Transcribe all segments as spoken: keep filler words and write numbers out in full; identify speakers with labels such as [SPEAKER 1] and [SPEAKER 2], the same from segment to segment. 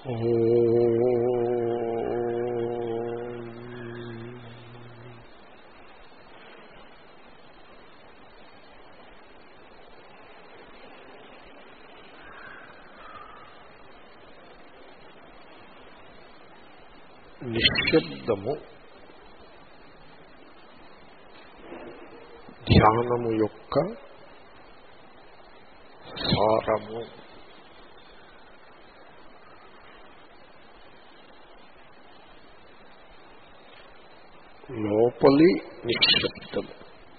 [SPEAKER 1] నిశ్శబ్దము ధ్యానము యొక్క సారము. లోపలి నిశ్శబ్దము.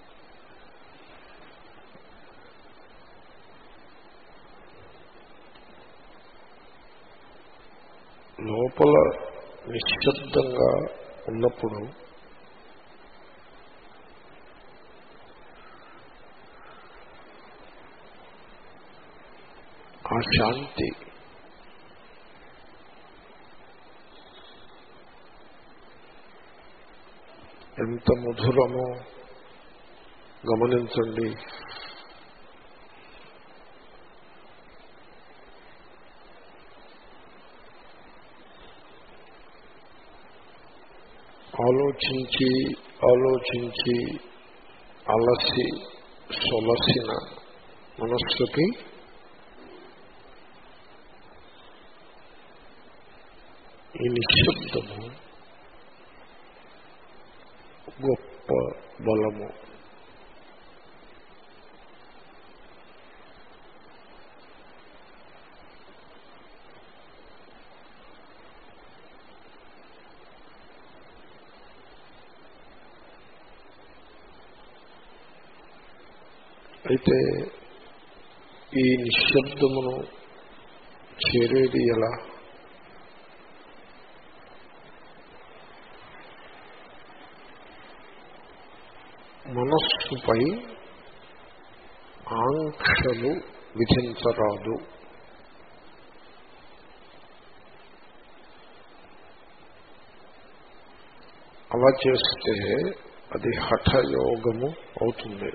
[SPEAKER 1] లోపల నిశ్శబ్దంగా ఉన్నప్పుడు ఆ శాంతి ఎంత మధురమో గమనించండి. ఆలోచించి ఆలోచించి అలసి సొలసిన మనస్సుకి ఈ నిశ్శబ్దము గొప్ప బలము. అయితే ఈ నిశ్శబ్దమును చేరేది ఎలా? మనస్సుపై ఆంక్షలు విధించరాదు. అలా చేస్తే అది హఠయోగము అవుతుంది,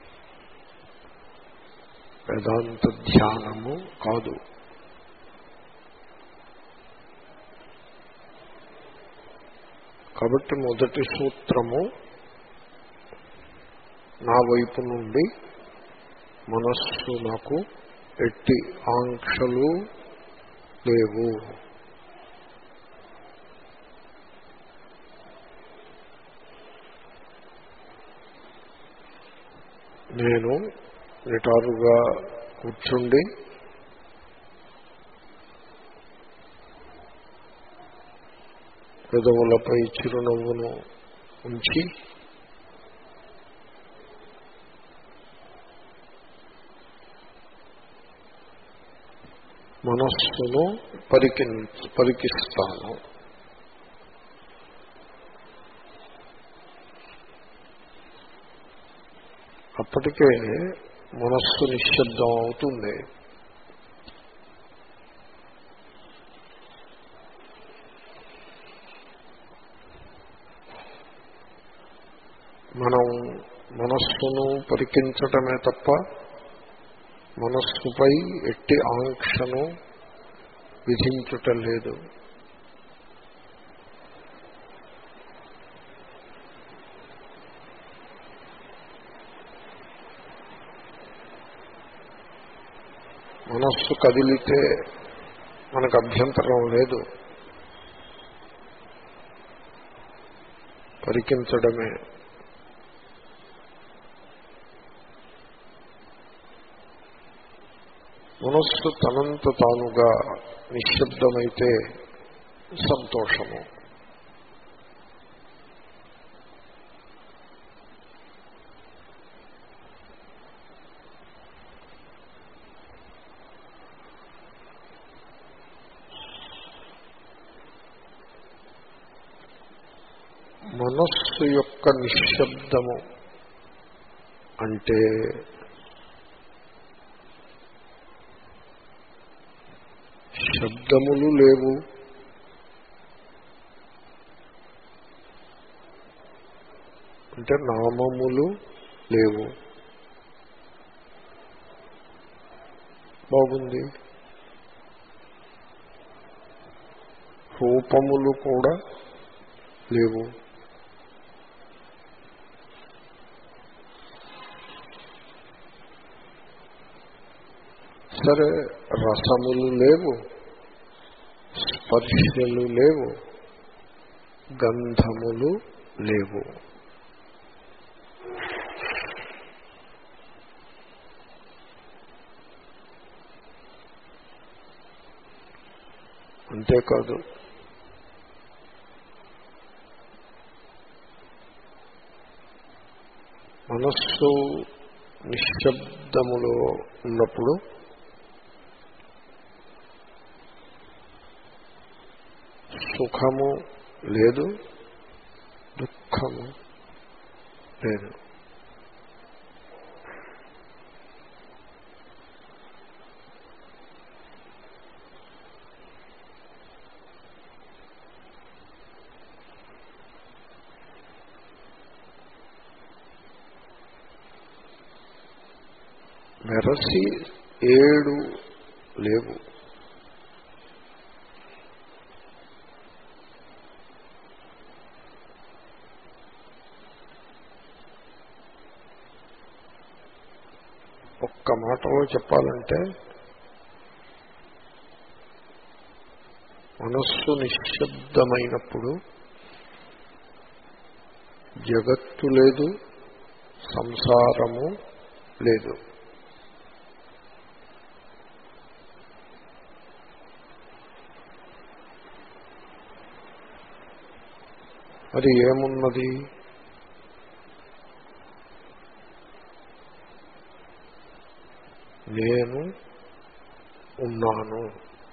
[SPEAKER 1] వేదాంత ధ్యానము కాదు. కాబట్టి మొదటి సూత్రము నా వైపు నుండి మనస్సు నాకు ఎట్టి ఆంక్షలు లేవు. నేను నిటారుగా కూర్చుండి పెదవులపై చిరునవ్వును ఉంచి మనస్సును పరికి పరికిస్తాను. అప్పటికే మనస్సు నిశ్శబ్దం అవుతుంది. మనం మనస్సును పరికించటమే తప్ప మనస్సుపై ఎట్టి ఆంక్షను విధించుట లేదు. మనస్సు కదిలితే మనకు అభ్యంతరం లేదు, పరికించడమే. మనస్సు తనంత తానుగా నిశ్శబ్దమైతే సంతోషము. మనస్సు యొక్క నిశ్శబ్దము అంటే శబ్దములు లేవు, అంటే నామములు లేవు. బాగుంది. రూపములు కూడా లేవు. సరే, రసములు లేవు, స్పర్శలు లేవు, గంధములు లేవు. అంతేకాదు, మనస్సు నిశ్శబ్దములో ఉన్నప్పుడు సుఖము లేదు, దుఃఖము లేదు. మెరసి ఏడు లేవు. ఒక్క మాటలో చెప్పాలంటే మనస్సు నిశ్శబ్దమైనప్పుడు జగత్తు లేదు, సంసారము లేదు. మరి ఏమున్నది? నేను ఉన్నాను.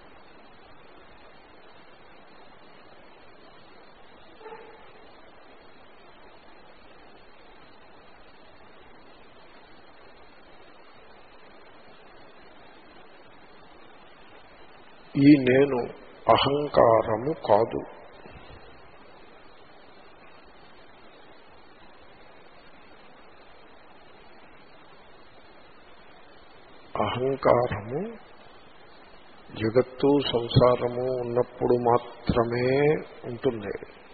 [SPEAKER 1] ఈ నేను అహంకారము కాదు. అహంకారము జగత్తు సంసారము ఉన్నప్పుడు మాత్రమే ఉంటుంది.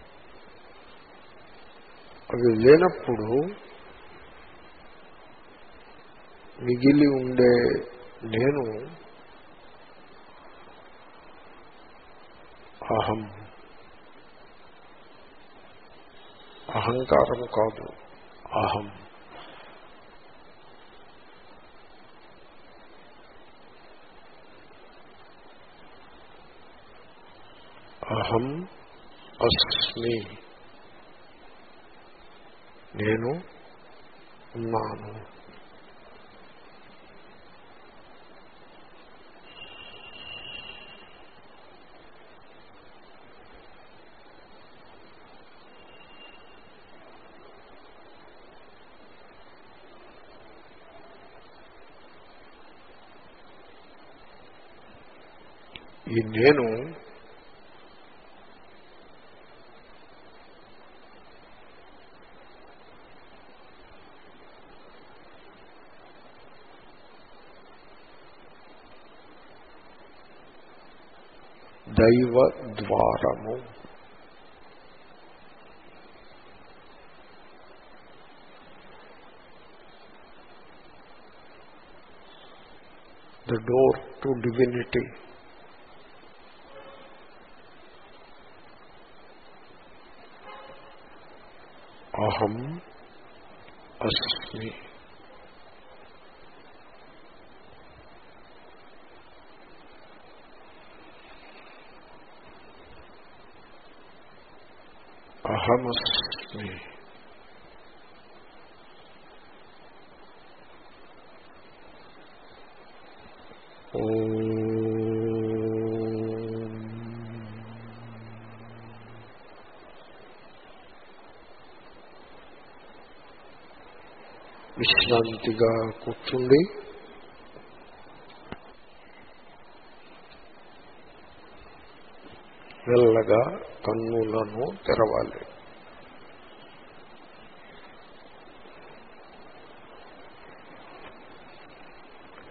[SPEAKER 1] అవి లేనప్పుడు మిగిలి ఉండే నేను అహం. అహంకారము కాదు, అహం. అహం అస్మి, నేను ఉన్నాను. ఈ నేను దైవ ద్వారము. The door to divinity. అహం అస్మి. అహమస్మి. విశ్రాంతిగా కూర్చుండి మెల్లగా కన్నులను తెరవాలి.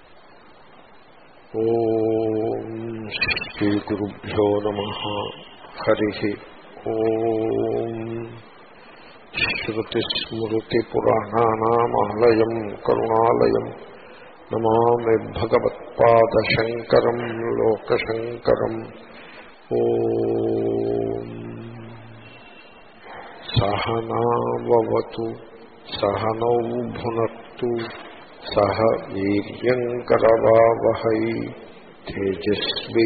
[SPEAKER 1] ఓం శ్రీ గురుభ్యో నమః. హరి ఓం. శ్రుతిస్మృతిపురాణానామాలయం కరుణాలయం నమామి భగవత్పాదశంకరం లోకశంకరం. ఓం సహనావతు సహనౌ భునత్తు సహ వీర్యంకరవావహై తేజస్వి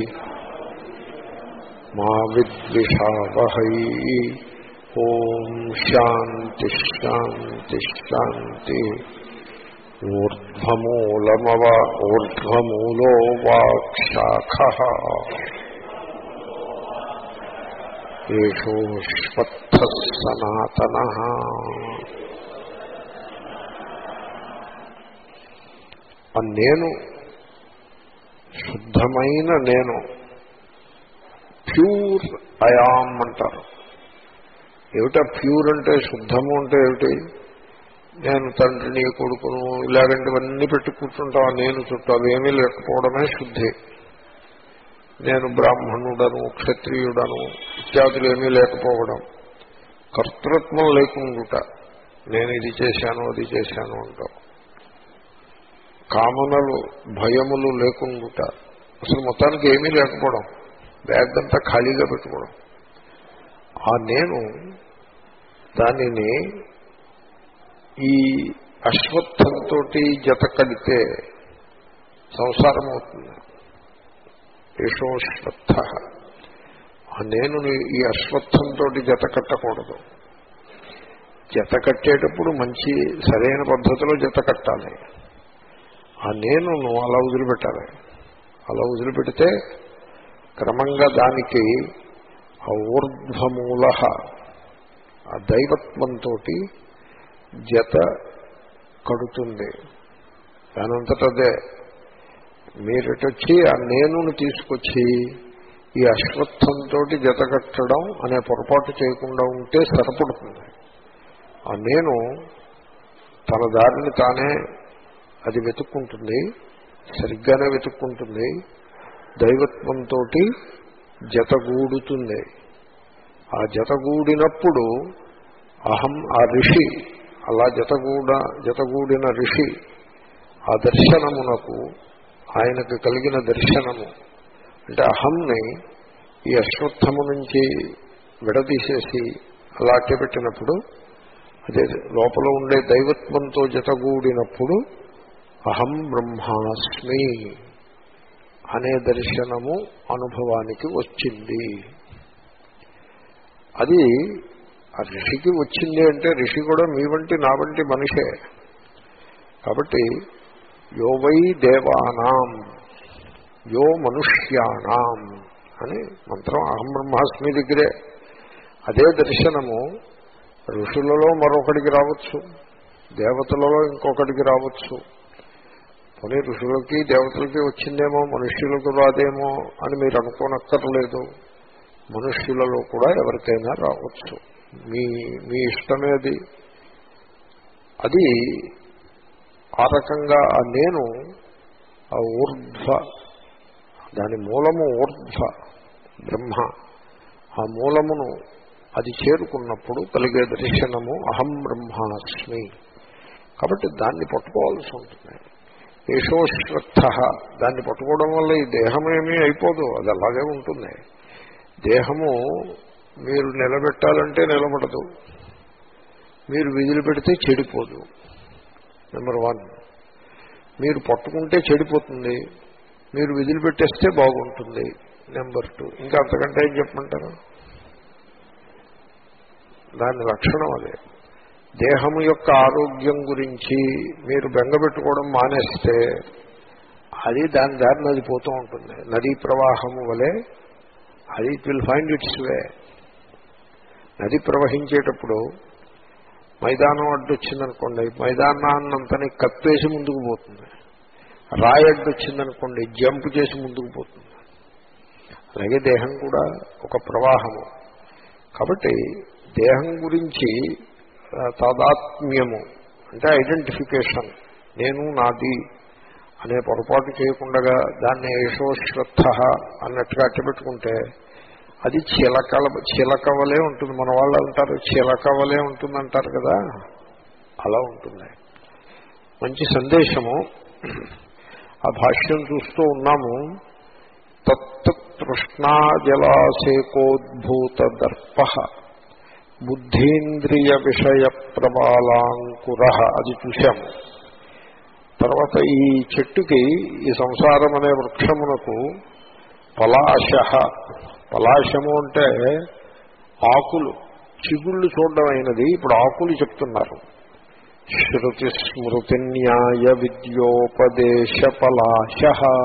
[SPEAKER 1] మా విద్విషావహై. ఓం శాంతి శాంతి శాంతి. ఊర్ధ్వమూలమవ ఊర్ధ్వమూలో వాక్శాఖః ఏషోష్వత్థః సనాతనః. ఆ నేను శుద్ధమైన నేను, ప్యూర్ అయామ్ అంటారు. ఏమిటా ప్యూర్ అంటే? శుద్ధము అంటే ఏమిటి? నేను తండ్రిని కొడుకును ఇలాగంటివన్నీ పెట్టి కూర్చుంటాం నేను చుట్టూ, అవేమీ లేకపోవడమే శుద్ధి. నేను బ్రాహ్మణుడను క్షత్రియుడను ఇత్యాదులు ఏమీ లేకపోవడం, కర్తృత్వం లేకుండుట, నేను ఇది చేశాను అది చేశాను అంటాం. కామనలు భయములు లేకుండుట, అసలు మొత్తానికి ఏమీ లేకపోవడం, బ్యాగ్ అంతా ఖాళీగా పెట్టుకోవడం. ఆ నేను దానిని ఈ అశ్వత్థంతో జత కడితే సంసారం అవుతుంది. యశోశ్వత్థ. ఆ నేను ఈ అశ్వత్థంతో జత కట్టకూడదు. జత కట్టేటప్పుడు మంచి సరైన పద్ధతిలో జత కట్టాలి. ఆ నేను అలా వదిలిపెట్టాలి. అలా వదిలిపెడితే క్రమంగా దానికి ఆ ఊర్ధ్వమూల ఆ దైవత్వంతో జత కడుతుంది. దానంతటదే మీరటొచ్చి ఆ నేనును తీసుకొచ్చి ఈ అశ్వత్థంతో జత కట్టడం అనే పొరపాటు చేయకుండా ఉంటే సరిపడుతుంది. ఆ నేను తన దారిని తానే అది వెతుక్కుంటుంది, సరిగ్గానే వెతుక్కుంటుంది, దైవత్వంతో జతగూడుతుంది. ఆ జతగూడినప్పుడు అహం, ఆ ఋషి, అలా జతగూడ జతగూడిన ఋషి ఆ దర్శనమునకు, ఆయనకు కలిగిన దర్శనము అంటే అహంని ఈ అశ్వత్థము నుంచి విడదీసేసి అలా అట్టబెట్టినప్పుడు, అదే లోపల ఉండే దైవత్వంతో జతగూడినప్పుడు అహం బ్రహ్మాస్మి అనే దర్శనము అనుభవానికి వచ్చింది. అది ఆ ఋషికి వచ్చింది అంటే ఋషి కూడా మీ వంటి నా వంటి మనిషే. కాబట్టి యో వై దేవానాం యో మనుష్యానాం అని మంత్రం అహం బ్రహ్మాస్మి దగ్గరే. అదే దర్శనము ఋషులలో మరొకటికి రావచ్చు, దేవతలలో ఇంకొకటికి రావచ్చు. పోనీ ఋషులకి దేవతలకి వచ్చిందేమో మనుష్యులకు రాదేమో అని మీరు అనుకోనక్కర్లేదు. మనుష్యులలో కూడా ఎవరికైనా రావచ్చు. మీ మీ ఇష్టమే అది. అది ఆ రకంగా ఆ నేను ఆ ఊర్ధ్వ, దాని మూలము ఊర్ధ్వ బ్రహ్మ, ఆ మూలమును అది చేరుకున్నప్పుడు కలిగే దర్శనము అహం బ్రహ్మాస్మి. కాబట్టి దాన్ని పట్టుకోవాల్సి ఉంటుంది. యశోశ్వత్థ. దాన్ని పట్టుకోవడం వల్ల ఈ దేహమేమీ అయిపోదు, అది అలాగే ఉంటుంది. దేహము మీరు నిలబెట్టాలంటే నిలబడదు, మీరు విధులు పెడితే చెడిపోదు. Number one. మీరు పట్టుకుంటే చెడిపోతుంది, మీరు విధులు పెట్టేస్తే బాగుంటుంది. Number two. ఇంకా అంతకంటే ఏం చెప్పమంటారు? దాని లక్షణం అదే. దేహము యొక్క ఆరోగ్యం గురించి మీరు బెంగపెట్టుకోవడం మానేస్తే అది దాని దారిని అది పోతూ ఉంటుంది. నదీ ప్రవాహము వలె అది it will find its way. నది ప్రవహించేటప్పుడు మైదానం అడ్డు వచ్చిందనుకోండి, మైదానాన్నంతని కప్పేసి ముందుకు పోతుంది. రాయి అడ్డు వచ్చిందనుకోండి, జంప్ చేసి ముందుకు పోతుంది. అలాగే దేహం కూడా ఒక ప్రవాహము. కాబట్టి దేహం గురించి తాదాత్మ్యము అంటే ఐడెంటిఫికేషన్, నేను నాది అనే పొరపాటు చేయకుండా దాన్ని యశోశ్వత్థ అన్నట్టుగా అట్టబెట్టుకుంటే అది చిలకల చిలకవలే ఉంటుంది. మన వాళ్ళు అంటారు చిలకవలే ఉంటుంది అంటారు కదా, అలా ఉంటుంది. మంచి సందేశము. ఆ భాష్యం చూస్తూ ఉన్నాము. తత్ తృష్ణాజలాసేకోద్భూత దర్ప బుద్ధీంద్రియ విషయ ప్రబాలాంకుర, అది చూశాము. తర్వాత ఈ చెట్టుకి, ఈ సంసారం అనే వృక్షమునకు పలాశ, పలాశము అంటే ఆకులు, చిగుళ్ళు చూడడం అయినది. ఇప్పుడు ఆకులు చెప్తున్నారు. శృతి స్మృతి న్యాయ విద్యోపదేశ పలాశ.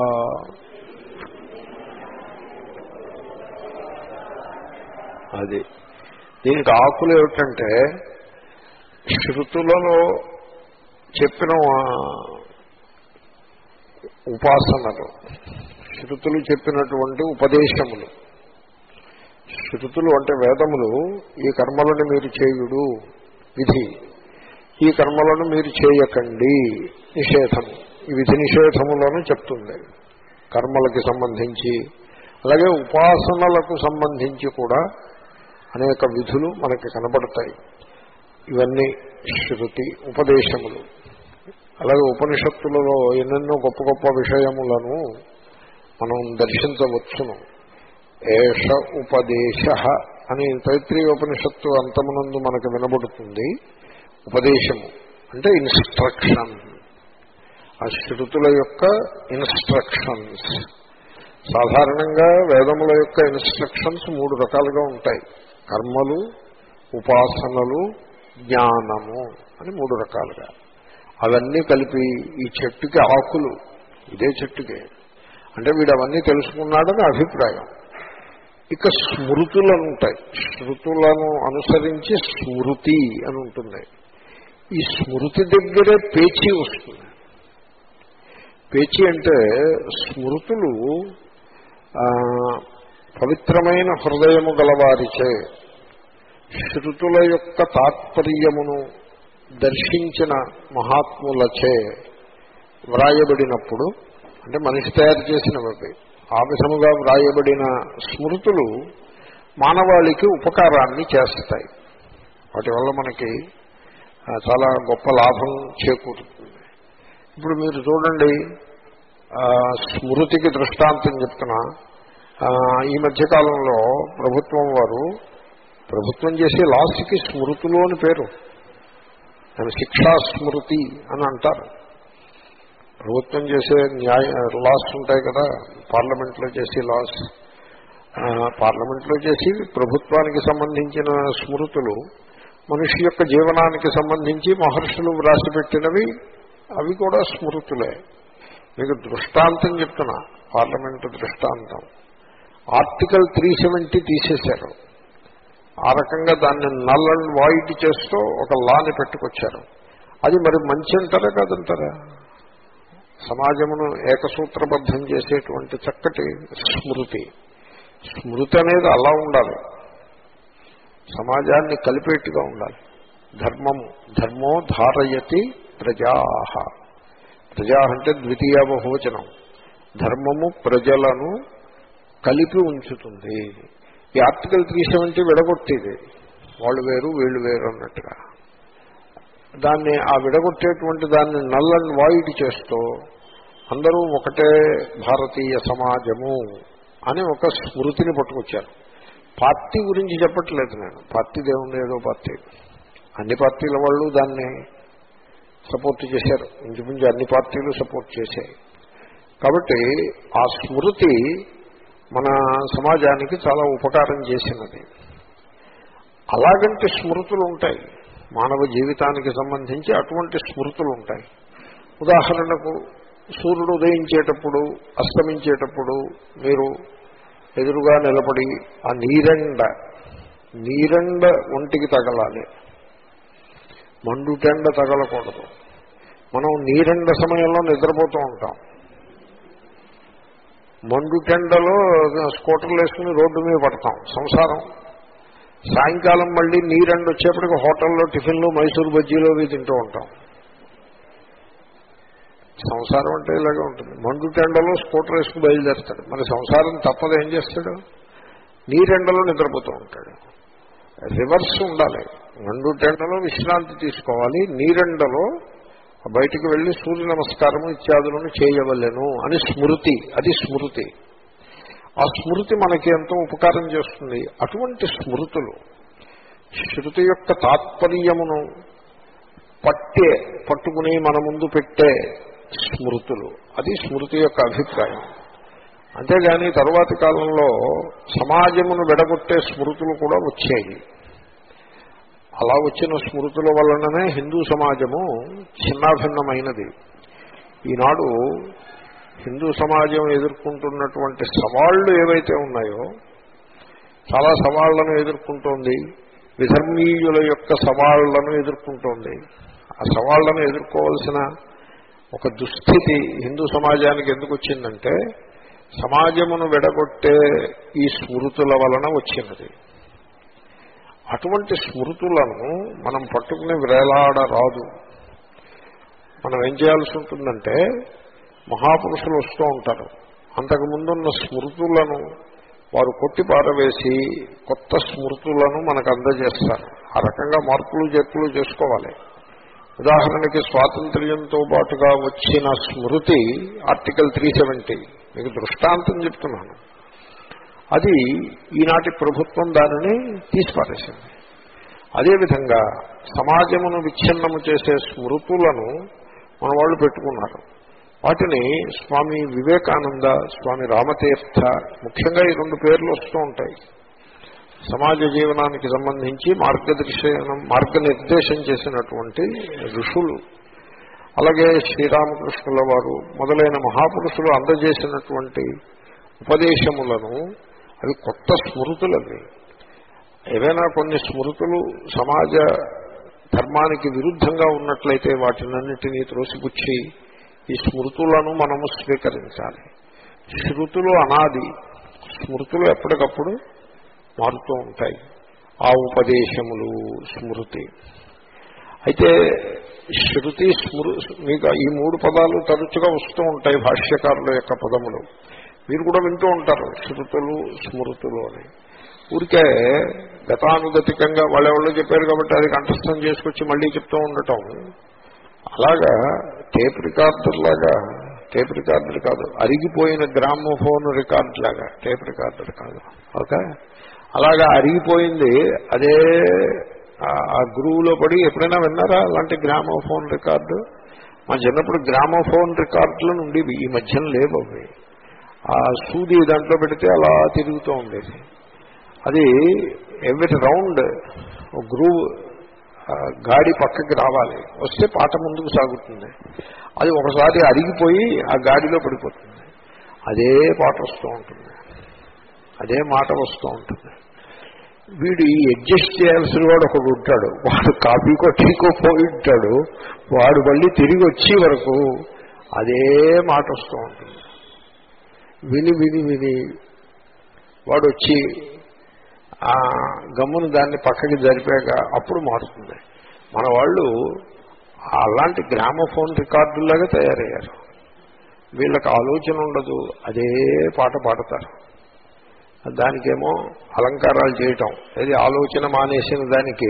[SPEAKER 1] అది దీనికి ఆకులు ఏమిటంటే శృతులలో చెప్పిన ఉపాసనలు, శృతులు చెప్పినటువంటి ఉపదేశములు. శృతులు అంటే వేదములు ఈ కర్మలను మీరు చేయుడు విధి, ఈ కర్మలను మీరు చేయకండి నిషేధము, ఈ విధి నిషేధములను చెప్తుంది కర్మలకి సంబంధించి. అలాగే ఉపాసనలకు సంబంధించి కూడా అనేక విధులు మనకి కనబడతాయి. ఇవన్నీ శృతి ఉపదేశములు. అలాగే ఉపనిషత్తులలో ఎన్నెన్నో గొప్ప గొప్ప విషయములను మనం దర్శించవచ్చును. ఏష ఉపదేశ అని తైత్రీయ ఉపనిషత్తు అంతమునందు మనకు వినబడుతుంది. ఉపదేశము అంటే ఇన్స్ట్రక్షన్, ఆ శృతుల యొక్క ఇన్స్ట్రక్షన్స్. సాధారణంగా వేదముల యొక్క ఇన్స్ట్రక్షన్స్ మూడు రకాలుగా ఉంటాయి. కర్మలు, ఉపాసనలు, జ్ఞానము అని మూడు రకాలుగా. అవన్నీ కలిపి ఈ చెట్టుకి ఆకులు, ఇదే చెట్టుకే అంటే వీడు అవన్నీ తెలుసుకున్నాడని అభిప్రాయం. ఇక స్మృతులను ఉంటాయి. శృతులను అనుసరించి స్మృతి అని ఉంటుంది. ఈ స్మృతి దగ్గరే పేచీ వస్తుంది. పేచీ అంటే స్మృతులు పవిత్రమైన హృదయము గలవారిచే శృతుల యొక్క తాత్పర్యమును దర్శించిన మహాత్ములచే వ్రాయబడినప్పుడు, అంటే మనిషి తయారు చేసినవి ఆ విధముగా వ్రాయబడిన స్మృతులు మానవాళికి ఉపకారాన్ని చేస్తాయి. వాటి వల్ల మనకి చాలా గొప్ప లాభం చేకూరుతుంది. ఇప్పుడు మీరు చూడండి, స్మృతికి దృష్టాంతం చెప్తున్నా. ఈ మధ్యకాలంలో ప్రభుత్వం వారు ప్రభుత్వం చేసే లాస్కి స్మృతులు అని పేరు. దాని శిక్షా స్మృతి అని అంటారు. ప్రభుత్వం చేసే న్యాయ లాస్ ఉంటాయి కదా, పార్లమెంట్లో చేసే లాస్, పార్లమెంట్లో చేసి ప్రభుత్వానికి సంబంధించిన స్మృతులు మనిషి యొక్క జీవనానికి సంబంధించి మహర్షులు వ్రాసిపెట్టినవి, అవి కూడా స్మృతులే. మీకు దృష్టాంతం చెప్తున్నా, పార్లమెంటు దృష్టాంతం. ఆర్టికల్ త్రీ సెవెంటీ తీసేశారు. ఆ రకంగా దాన్ని నల్ అండ్ వాయిడ్ చేస్తూ ఒక లాని పెట్టుకొచ్చారు. అది మరి మంచి అంటారా కాదంటారా? సమాజమును ఏకసూత్రబద్ధం చేసేటువంటి చక్కటి స్మృతి. స్మృతి అనేది అలా ఉండాలి, సమాజాన్ని కలిపేట్టుగా ఉండాలి. ధర్మము, ధర్మో ధారయతి ప్రజా. ప్రజా అంటే ద్వితీయ బహువచనం. ధర్మము ప్రజలను కలిపి ఉంచుతుంది. ఈ ఆర్టికల్ త్రీ సెవెంటీ విడగొట్టేది, వాళ్ళు వేరు వీళ్ళు వేరు అన్నట్టుగా. దాన్ని ఆ విడగొట్టేటువంటి దాన్ని నల్ అండ్ వాయిడ్ చేస్తూ అందరూ ఒకటే భారతీయ సమాజము అని ఒక స్మృతిని పట్టుకొచ్చారు. పార్టీ గురించి చెప్పట్లేదు నేను, పార్టీ దేవుంది ఏదో పార్టీ, అన్ని పార్టీల వాళ్ళు దాన్ని సపోర్ట్ చేశారు. ఇంచుమించు అన్ని పార్టీలు సపోర్ట్ చేశాయి. కాబట్టి ఆ స్మృతి మన సమాజానికి చాలా ఉపకారం చేసినది. అలాగంటే స్మృతులు ఉంటాయి మానవ జీవితానికి సంబంధించి, అటువంటి స్మృతులు ఉంటాయి. ఉదాహరణకు సూర్యుడు ఉదయించేటప్పుడు అస్తమించేటప్పుడు మీరు ఎదురుగా నిలబడి ఆ నీరెండ నీరెండ ఒంటికి తగలాలి, మండుటెండ తగలకూడదు. మనం నీరెండ సమయంలో నిద్రపోతూ ఉంటాం. మండుటెండలో స్కూటర్లు వేసుకుని రోడ్డు మీద పడతాం సంసారం. సాయంకాలం మళ్ళీ నీరెండ వచ్చేప్పటికి హోటల్లో టిఫిన్లు మైసూరు బజ్జీలు అవి తింటూ ఉంటాం. సంసారం అంటే ఇలాగే ఉంటుంది. మండుటెండలో స్కూటర్ వేసుకుని బయలుదేరుతాడు. మరి సంసారం తప్పదు, ఏం చేస్తాడు? నీరెండలో నిద్రపోతూ ఉంటాడు. రివర్స్ ఉండాలి. మండుటెండలో విశ్రాంతి తీసుకోవాలి, నీరెండలో బయటికి వెళ్ళి సూర్య నమస్కారము ఇత్యాదులను చేయవలెను అని స్మృతి. అది స్మృతి. ఆ స్మృతి మనకి ఎంతో ఉపకారం చేస్తుంది. అటువంటి స్మృతులు, శృతి యొక్క తాత్పర్యమును పట్టే పట్టుకుని మన ముందు పెట్టే స్మృతులు, అది స్మృతి యొక్క అభిప్రాయం. అంతేగాని తరువాతి కాలంలో సమాజమును విడగొట్టే స్మృతులు కూడా వచ్చాయి. అలా వచ్చిన స్మృతుల వలననే హిందూ సమాజము చిన్నాభిన్నమైనది. ఈనాడు హిందూ సమాజం ఎదుర్కొంటున్నటువంటి సవాళ్లు ఏవైతే ఉన్నాయో, చాలా సవాళ్లను ఎదుర్కొంటోంది. విధర్మీయుల యొక్క సవాళ్లను ఎదుర్కొంటోంది. ఆ సవాళ్లను ఎదుర్కోవాల్సిన ఒక దుస్థితి హిందూ సమాజానికి ఎందుకు వచ్చిందంటే, సమాజమును విడగొట్టే ఈ స్మృతుల వలన వచ్చినది. అటువంటి స్మృతులను మనం పట్టుకుని వేలాడరాదు. మనం ఏం చేయాల్సి ఉంటుందంటే, మహాపురుషులు వస్తూ ఉంటారు, అంతకుముందున్న స్మృతులను వారు కొట్టి పారవేసి కొత్త స్మృతులను మనకు అందజేస్తారు. ఆ రకంగా మార్పులు చేర్పులు చేసుకోవాలి. ఉదాహరణకి స్వాతంత్ర్యంతో పాటుగా వచ్చిన స్మృతి ఆర్టికల్ త్రీ సెవెంటీ, మీకు దృష్టాంతం చెప్తున్నాను. అది ఈనాటి ప్రభుత్వం దానిని తీసిపారేసింది. అదేవిధంగా సమాజమును విచ్ఛిన్నము చేసే స్మృతులను మన వాళ్ళు పెట్టుకున్నారు. వాటిని స్వామి వివేకానంద, స్వామి రామతీర్థ, ముఖ్యంగా ఈ రెండు పేర్లు వస్తూ ఉంటాయి. సమాజ జీవనానికి సంబంధించి మార్గదర్శనం మార్గనిర్దేశం చేసినటువంటి ఋషులు, అలాగే శ్రీరామకృష్ణుల వారు మొదలైన మహాపురుషులు అందజేసినటువంటి ఉపదేశములను, అవి కొత్త స్మృతులవి. ఏవైనా కొన్ని స్మృతులు సమాజ ధర్మానికి విరుద్ధంగా ఉన్నట్లయితే వాటినన్నిటినీ త్రోసిపుచ్చి ఈ స్మృతులను మనము స్వీకరించాలి. శృతులు అనాది, స్మృతులు ఎప్పటికప్పుడు మారుతూ ఉంటాయి. ఆ ఉపదేశములు స్మృతి. అయితే శృతి స్మృ మీకు ఈ మూడు పదాలు తరచుగా వస్తూ ఉంటాయి భాష్యకారుల యొక్క పదములు. మీరు కూడా వింటూ ఉంటారు శృతులు స్మృతులు అని. ఊరికే గతానుగతికంగా వాళ్ళెవళ్ళు చెప్పారు కాబట్టి అది కంఠస్థం చేసుకొచ్చి మళ్ళీ చెప్తూ ఉండటం, అలాగా టేప్ రికార్డర్ లాగా, టేప్ రికార్డర్ కాదు, అరిగిపోయిన గ్రామోఫోన్ రికార్డ్ లాగా, టేప్ రికార్డర్ కాదు, ఓకే, అలాగా అరిగిపోయింది. అదే ఆ గ్రూవ్లో పడి ఎప్పుడైనా విన్నారా అలాంటి గ్రామోఫోన్ రికార్డు? మా చిన్నప్పుడు గ్రామోఫోన్ రికార్డులు ఉండేవి, ఈ మధ్యన లేవు అవి. ఆ సూది దాంట్లో పెడితే అలా తిరుగుతూ ఉండేది. అది ఎవ్రీ రౌండ్ గ్రూవ్ గాడి పక్కకి రావాలి, వస్తే పాట ముందుకు సాగుతుంది. అది ఒకసారి అరిగిపోయి ఆ గాడిలో పడిపోతుంది. అదే పాట వస్తూ ఉంటుంది, అదే మాట వస్తూ ఉంటుంది. వీడు ఈ అడ్జస్ట్ చేయాల్సిన వాడు ఒకడు ఉంటాడు, వాడు కాపీకో టీకో పోయి ఉంటాడు, వాడు మళ్ళీ తిరిగి వచ్చే వరకు అదే మాట వస్తూ ఉంటుంది. విని విని విని వాడు వచ్చి ఆ గమ్మును దాన్ని పక్కకి జరిపాక అప్పుడు మారుతుంది. మన వాళ్ళు అలాంటి గ్రామోఫోన్ రికార్డులాగా తయారయ్యారు. వీళ్ళకి ఆలోచన ఉండదు, అదే పాట పాడతారు. దానికేమో అలంకారాలు చేయటం, అది ఆలోచన మానేసిన దానికి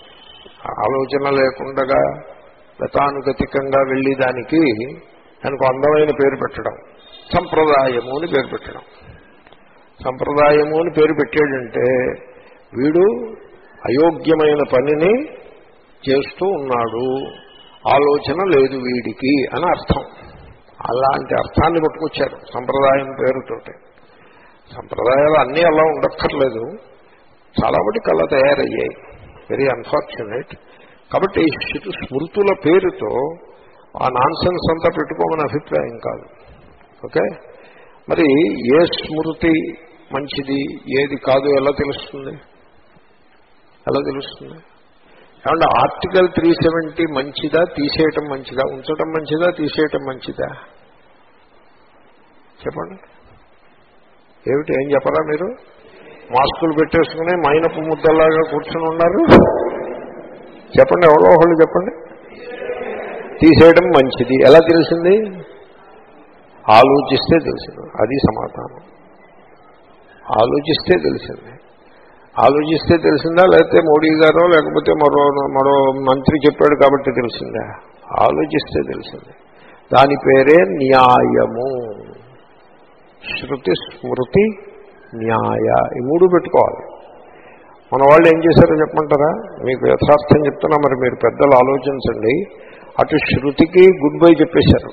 [SPEAKER 1] ఆలోచన లేకుండా గతానుగతికంగా వెళ్ళి దానికి దానికి అందమైన పేరు పెట్టడం, సంప్రదాయము అని పేరు పెట్టడం. సంప్రదాయము అని పేరు పెట్టాడంటే వీడు అయోగ్యమైన పనిని చేస్తూ ఉన్నాడు, ఆలోచన లేదు వీడికి అని అర్థం. అలాంటి అర్థాన్ని పట్టుకొచ్చారు సంప్రదాయం పేరుతోటి. సంప్రదాయాలు అన్నీ అలా ఉండక్కర్లేదు, చాలా మటుకు అలా తయారయ్యాయి. Very unfortunate. కాబట్టి స్మృతుల పేరుతో ఆ నాన్సెన్స్ అంతా పెట్టుకోమని అభిప్రాయం కాదు. ఓకే, మరి ఏ స్మృతి మంచిది ఏది కాదు ఎలా తెలుస్తుంది? ఎలా తెలుస్తుంది? ఏమంటే ఆర్టికల్ త్రీ సెవెంటీ మంచిదా, తీసేయటం మంచిదా, ఉంచటం మంచిదా, తీసేయటం మంచిదా? చెప్పండి. ఏమిటి, ఏం చెప్పరా మీరు? మాస్కులు పెట్టేసుకుని మైనపు ముద్దలాగా కూర్చొని ఉన్నారు. చెప్పండి, ఎవరో ఒకళ్ళు చెప్పండి. తీసేయడం మంచిది. ఎలా తెలిసింది? ఆలోచిస్తే తెలిసింది. అది సమాధానం. ఆలోచిస్తే తెలిసింది. ఆలోచిస్తే తెలిసిందా, లేకపోతే మోడీ గారో లేకపోతే మరో మరో మంత్రి చెప్పాడు కాబట్టి తెలిసిందా? ఆలోచిస్తే తెలిసింది. దాని పేరే న్యాయము. శృతి, స్మృతి, న్యాయ, ఈ మూడు పెట్టుకోవాలి. మన వాళ్ళు ఏం చేశారో చెప్పమంటారా? మీకు యథార్థం చెప్తున్నా, మరి మీరు పెద్దలు ఆలోచించండి. అటు శృతికి గుడ్ బై చెప్పేశారు.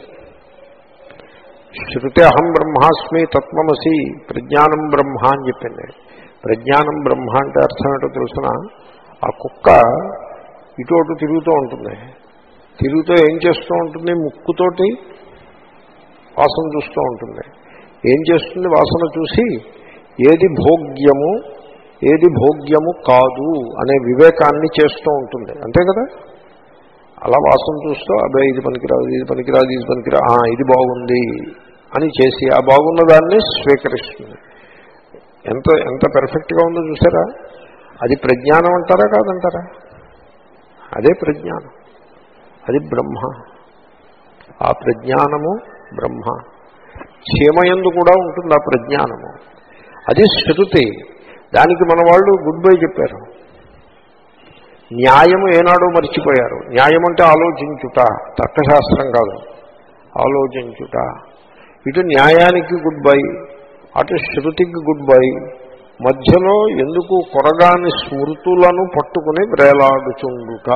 [SPEAKER 1] శృతి అహం బ్రహ్మాస్మి తత్వమసి ప్రజ్ఞానం బ్రహ్మ అని చెప్పింది. ప్రజ్ఞానం బ్రహ్మ అంటే అర్థం ఏంటో తెలుసిన, ఆ కుక్క ఇటు అటు తిరుగుతూ ఉంటుంది. తిరుగుతూ ఏం చేస్తూ ఉంటుంది? ముక్కుతోటి వాసన చూస్తూ ఉంటుంది. ఏం చేస్తుంది? వాసన చూసి ఏది భోగ్యము ఏది భోగ్యము కాదు అనే వివేకాన్ని చేస్తూ ఉంటుంది. అంతే కదా? అలా వాసన చూస్తూ అబ్బాయి ఇది పనికిరాదు, ఇది పనికిరాదు, ఇది పనికిరా ఇది బాగుంది అని చేసి ఆ బాగున్న దాన్ని స్వీకరిస్తుంది. ఎంత ఎంత పెర్ఫెక్ట్గా ఉందో చూసారా? అది ప్రజ్ఞానం అంటారా కాదంటారా? అదే ప్రజ్ఞానం, అది బ్రహ్మ. ఆ ప్రజ్ఞానము బ్రహ్మ. క్షేమయందు కూడా ఉంటుంది ఆ ప్రజ్ఞానము. అది శృతి. దానికి మన వాళ్ళు గుడ్ బై చెప్పారు. న్యాయము ఏనాడో మర్చిపోయారు. న్యాయం అంటే ఆలోచించుట, తర్కశాస్త్రం కాదు, ఆలోచించుట. ఇటు న్యాయానికి గుడ్ బై, అటు శృతికి గుడ్ బై. మధ్యలో ఎందుకు కొరగాని స్మృతులను పట్టుకుని వేలాడుచుండుట.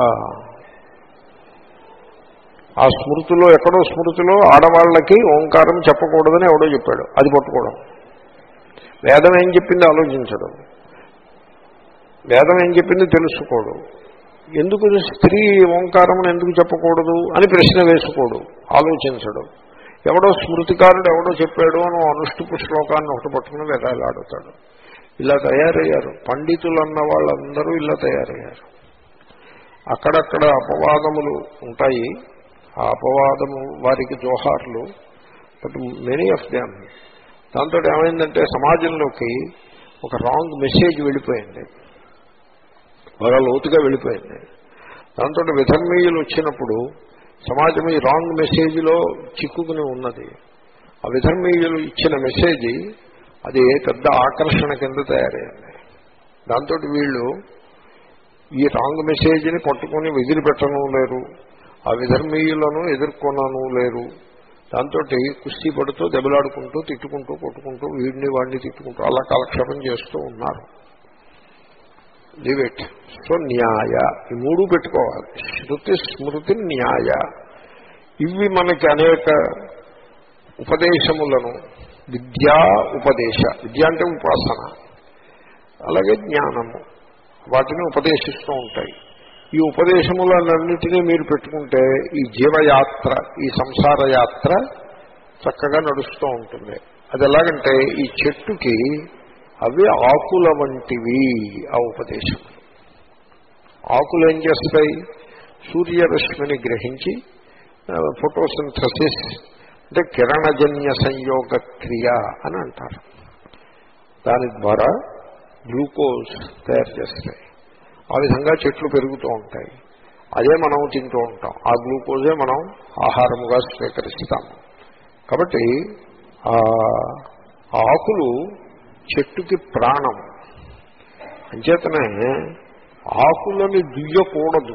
[SPEAKER 1] ఆ స్మృతిలో ఎక్కడో స్మృతిలో ఆడవాళ్ళకి ఓంకారం చెప్పకూడదని ఎవడో చెప్పాడు, అది పట్టుకోవడం. వేదం ఏం చెప్పింది ఆలోచించడం, వేదం ఏం చెప్పింది తెలుసుకోడు. ఎందుకు స్త్రీ ఓంకారమును ఎందుకు చెప్పకూడదు అని ప్రశ్న వేసుకోడు, ఆలోచించడు. ఎవడో స్మృతికారుడు ఎవడో చెప్పాడు అని అనుష్ఠుపు శ్లోకాన్ని ఒకటి పట్టుకుని వేదాలాడుతాడు. ఇలా తయారయ్యారు పండితులు అన్న వాళ్ళందరూ. ఇలా తయారయ్యారు. అక్కడక్కడ అపవాదములు ఉంటాయి. ఆ అపవాదము వారికి జోహార్లు. But many of them. దాంతో ఏమైందంటే సమాజంలోకి ఒక రాంగ్ మెసేజ్ వెళ్ళిపోయింది, బాగా లోతుగా వెళ్ళిపోయింది. దాంతో విధర్మీయులు వచ్చినప్పుడు సమాజం ఈ రాంగ్ మెసేజ్లో చిక్కుకుని ఉన్నది. ఆ విధర్మీయులు ఇచ్చిన మెసేజ్ అది పెద్ద ఆకర్షణ కింద తయారైంది. దాంతో వీళ్ళు ఈ రాంగ్ మెసేజ్ని పట్టుకుని వదిలిపెట్టను లేరు, ఆ విధర్మీయులను ఎదుర్కొనను లేరు. దాంతో కుస్తీ పడుతూ దెబ్బలాడుకుంటూ తిట్టుకుంటూ కొట్టుకుంటూ వీడిని వాడిని తిట్టుకుంటూ అలా కాలక్షేపం చేస్తూ ఉన్నారు. Leave it. సో న్యాయ, ఈ మూడు పెట్టుకోవాలి. శృతి, స్మృతి, న్యాయ. ఇవి మనకి అనేక ఉపదేశములను, విద్యా ఉపదేశ, విద్య అంటే ఉపాసన, అలాగే జ్ఞానము, వాటిని ఉపదేశిస్తూ ఉంటాయి. ఈ ఉపదేశములన్నింటినీ మీరు పెట్టుకుంటే ఈ జీవయాత్ర, ఈ సంసార యాత్ర చక్కగా నడుస్తూ ఉంటుంది. అది ఎలాగంటే ఈ చెట్టుకి అవి ఆకుల వంటివి. ఆ ఉపదేశములు ఆకులు ఏం చేస్తాయి? సూర్యరశ్మిని గ్రహించి ఫోటోసింథసిస్ అంటే కిరణజన్య సంయోగ క్రియ అని అంటారు. దాని ద్వారా గ్లూకోజ్ తయారు చేస్తాయి. ఆ విధంగా చెట్లు పెరుగుతూ ఉంటాయి. అదే మనం తింటూ ఉంటాం. ఆ గ్లూకోజే మనం ఆహారముగా స్వీకరిస్తాము. కాబట్టి ఆ ఆకులు చెట్టుకి ప్రాణం. అంచేతనే ఆకులని దుయ్యకూడదు.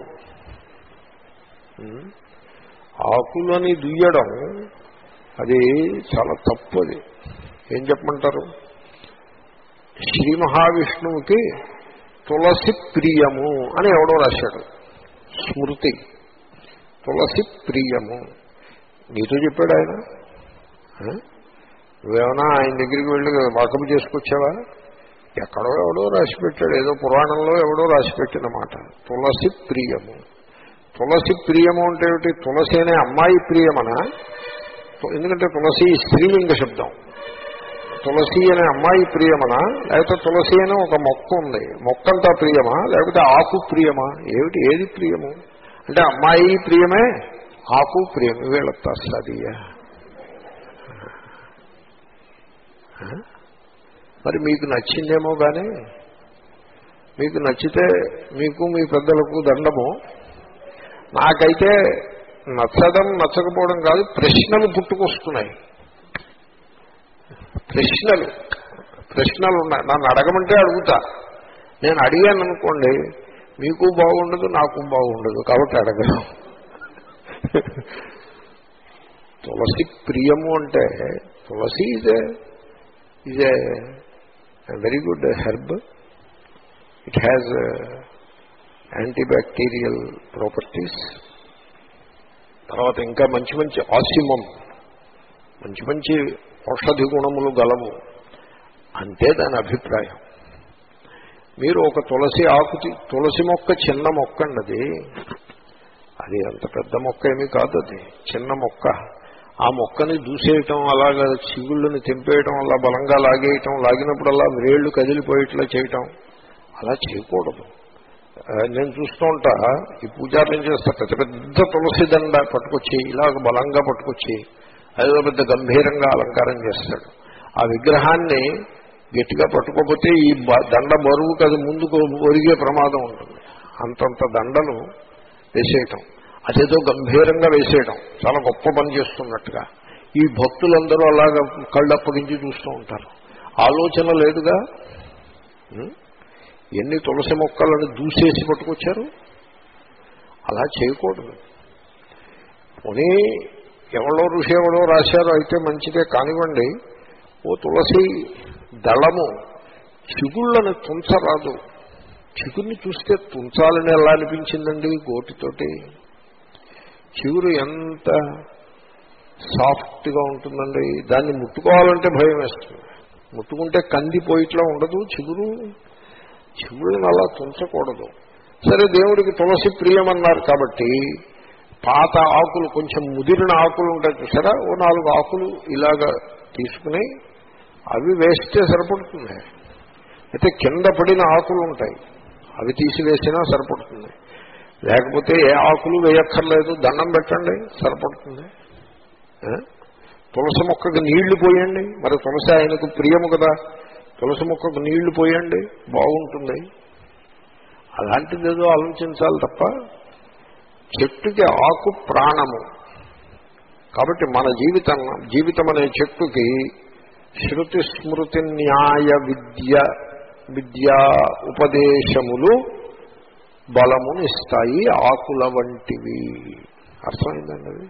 [SPEAKER 1] ఆకులని దుయ్యడం అది చాలా తప్పు. అది ఏం చెప్పమంటారు? శ్రీ మహావిష్ణువుకి తులసి ప్రియము అని ఎవడో రాశాడు. స్మృతి తులసి ప్రియము నీతో చెప్పాడు ఆయన. నువ్వేమన్నా ఆయన దగ్గరికి వెళ్ళి వాకపు చేసుకొచ్చావా? ఎక్కడో ఎవడో రాసిపెట్టాడు, ఏదో పురాణంలో ఎవడో రాసిపెట్టిన మాట. తులసి ప్రియము. తులసి ప్రియము అంటే ఏమిటి? తులసి అనే అమ్మాయి ప్రియమనా? ఎందుకంటే తులసి స్త్రీలింగ శబ్దం. తులసి అనే అమ్మాయి ప్రియమనా, లేకపోతే తులసి అనే ఒక మొక్క ఉంది, మొక్కంతా ప్రియమా, లేకపోతే ఆకు ప్రియమా? ఏమిటి, ఏది ప్రియము? అంటే అమ్మాయి ప్రియమే, ఆకు ప్రియం. వీళ్ళ సదియా మరి మీకు నచ్చిందేమో కానీ, మీకు నచ్చితే మీకు మీ పెద్దలకు దండము. నాకైతే నచ్చడం నచ్చకపోవడం కాదు, ప్రశ్నలు పుట్టుకొస్తున్నాయి. ప్రశ్నలు ప్రశ్నలు ఉన్నాయి. నన్ను అడగమంటే అడుగుతా. నేను అడిగాను అనుకోండి, మీకు బాగుండదు, నాకు బాగుండదు, కాబట్టి అడగను. తులసి ప్రియము అంటే తులసి ఇదే is a very good herb. It has antibacterial properties. తర్వాత ఇంకా మంచి మంచి ఆసిమం, మంచి మంచి ఔషధి గుణములు గలము. అంతే దాని అభిప్రాయం. మీరు ఒక తులసి ఆకు, తులసి మొక్క చిన్న మొక్క అన్నది, అది అంత పెద్ద మొక్క ఏమీ కాదు, అది చిన్న మొక్క. ఆ మొక్కని దూసేయటం, అలాగా చిగుళ్ళని తెంపేయటం, అలా బలంగా లాగేయటం, లాగినప్పుడల్లా వేళ్లు కదిలిపోయేట్లా చేయటం, అలా చేయకూడదు. నేను చూస్తూ ఉంటా, ఈ పూజారులు ఏం చేస్తారు, పెద్ద పెద్ద తులసి దండ పట్టుకొచ్చి ఇలాగ బలంగా పట్టుకొచ్చి అదేదో పెద్ద గంభీరంగా అలంకారం చేస్తాడు. ఆ విగ్రహాన్ని గట్టిగా పట్టుకోకపోతే ఈ దండ బరువుకి అది ముందుకు ఒరిగే ప్రమాదం ఉంటుంది. అంతంత దండలు వేసేయటం, అదేదో గంభీరంగా వేసేయటం, చాలా గొప్ప పని చేస్తున్నట్టుగా. ఈ భక్తులందరూ అలాగా కళ్ళప్పగించి చూస్తూ ఉంటారు. ఆలోచన లేదుగా. ఎన్ని తులసి మొక్కలను దూసేసి పట్టుకొచ్చారు. అలా చేయకూడదు. పోనీ ఎవరో ఋషి ఎవరో రాశారో అయితే మంచిదే కానివ్వండి. ఓ తులసి దళము చిగుళ్ళను తుంచరాదు. చిగురిని చూస్తే తుంచాలని ఎలా అనిపించిందండి గోటితోటి. చిగురు ఎంత సాఫ్ట్గా ఉంటుందండి. దాన్ని ముట్టుకోవాలంటే భయం వేస్తుంది. ముట్టుకుంటే కందిపోయిట్లా ఉండదు చిగురు. చిగురుని అలా తుంచకూడదు. సరే, దేవుడికి తులసి ప్రియమన్నారు కాబట్టి పాత ఆకులు, కొంచెం ముదిరిన ఆకులు ఉంటాయి చూసారా, ఓ నాలుగు ఆకులు ఇలాగా తీసుకుని అవి వేస్తే సరిపడుతుంది. అయితే కింద పడిన ఆకులు ఉంటాయి, అవి తీసివేసినా సరిపడుతుంది. లేకపోతే ఏ ఆకులు వేయక్కర్లేదు, దండం పెట్టండి సరిపడుతుంది. తులసి మొక్కకు నీళ్లు పోయండి. మరి తులసి ఆయనకు ప్రియము కదా, తులసి మొక్కకు నీళ్లు పోయండి, బాగుంటుంది. అలాంటిది ఏదో ఆలోచించాలి తప్ప చెట్టుకి ఆకు ప్రాణము. కాబట్టి మన జీవితం జీవితం అనే చెట్టుకి శృతి స్మృతి న్యాయ విద్య విద్యా ఉపదేశములు బలమునిస్తాయి, ఆకుల వంటివి. అర్థమైందండి అది.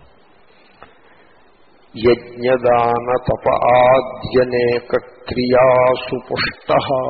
[SPEAKER 1] యజ్ఞదాన తప ఆద్యనేక క్రియాసు పుష్ట.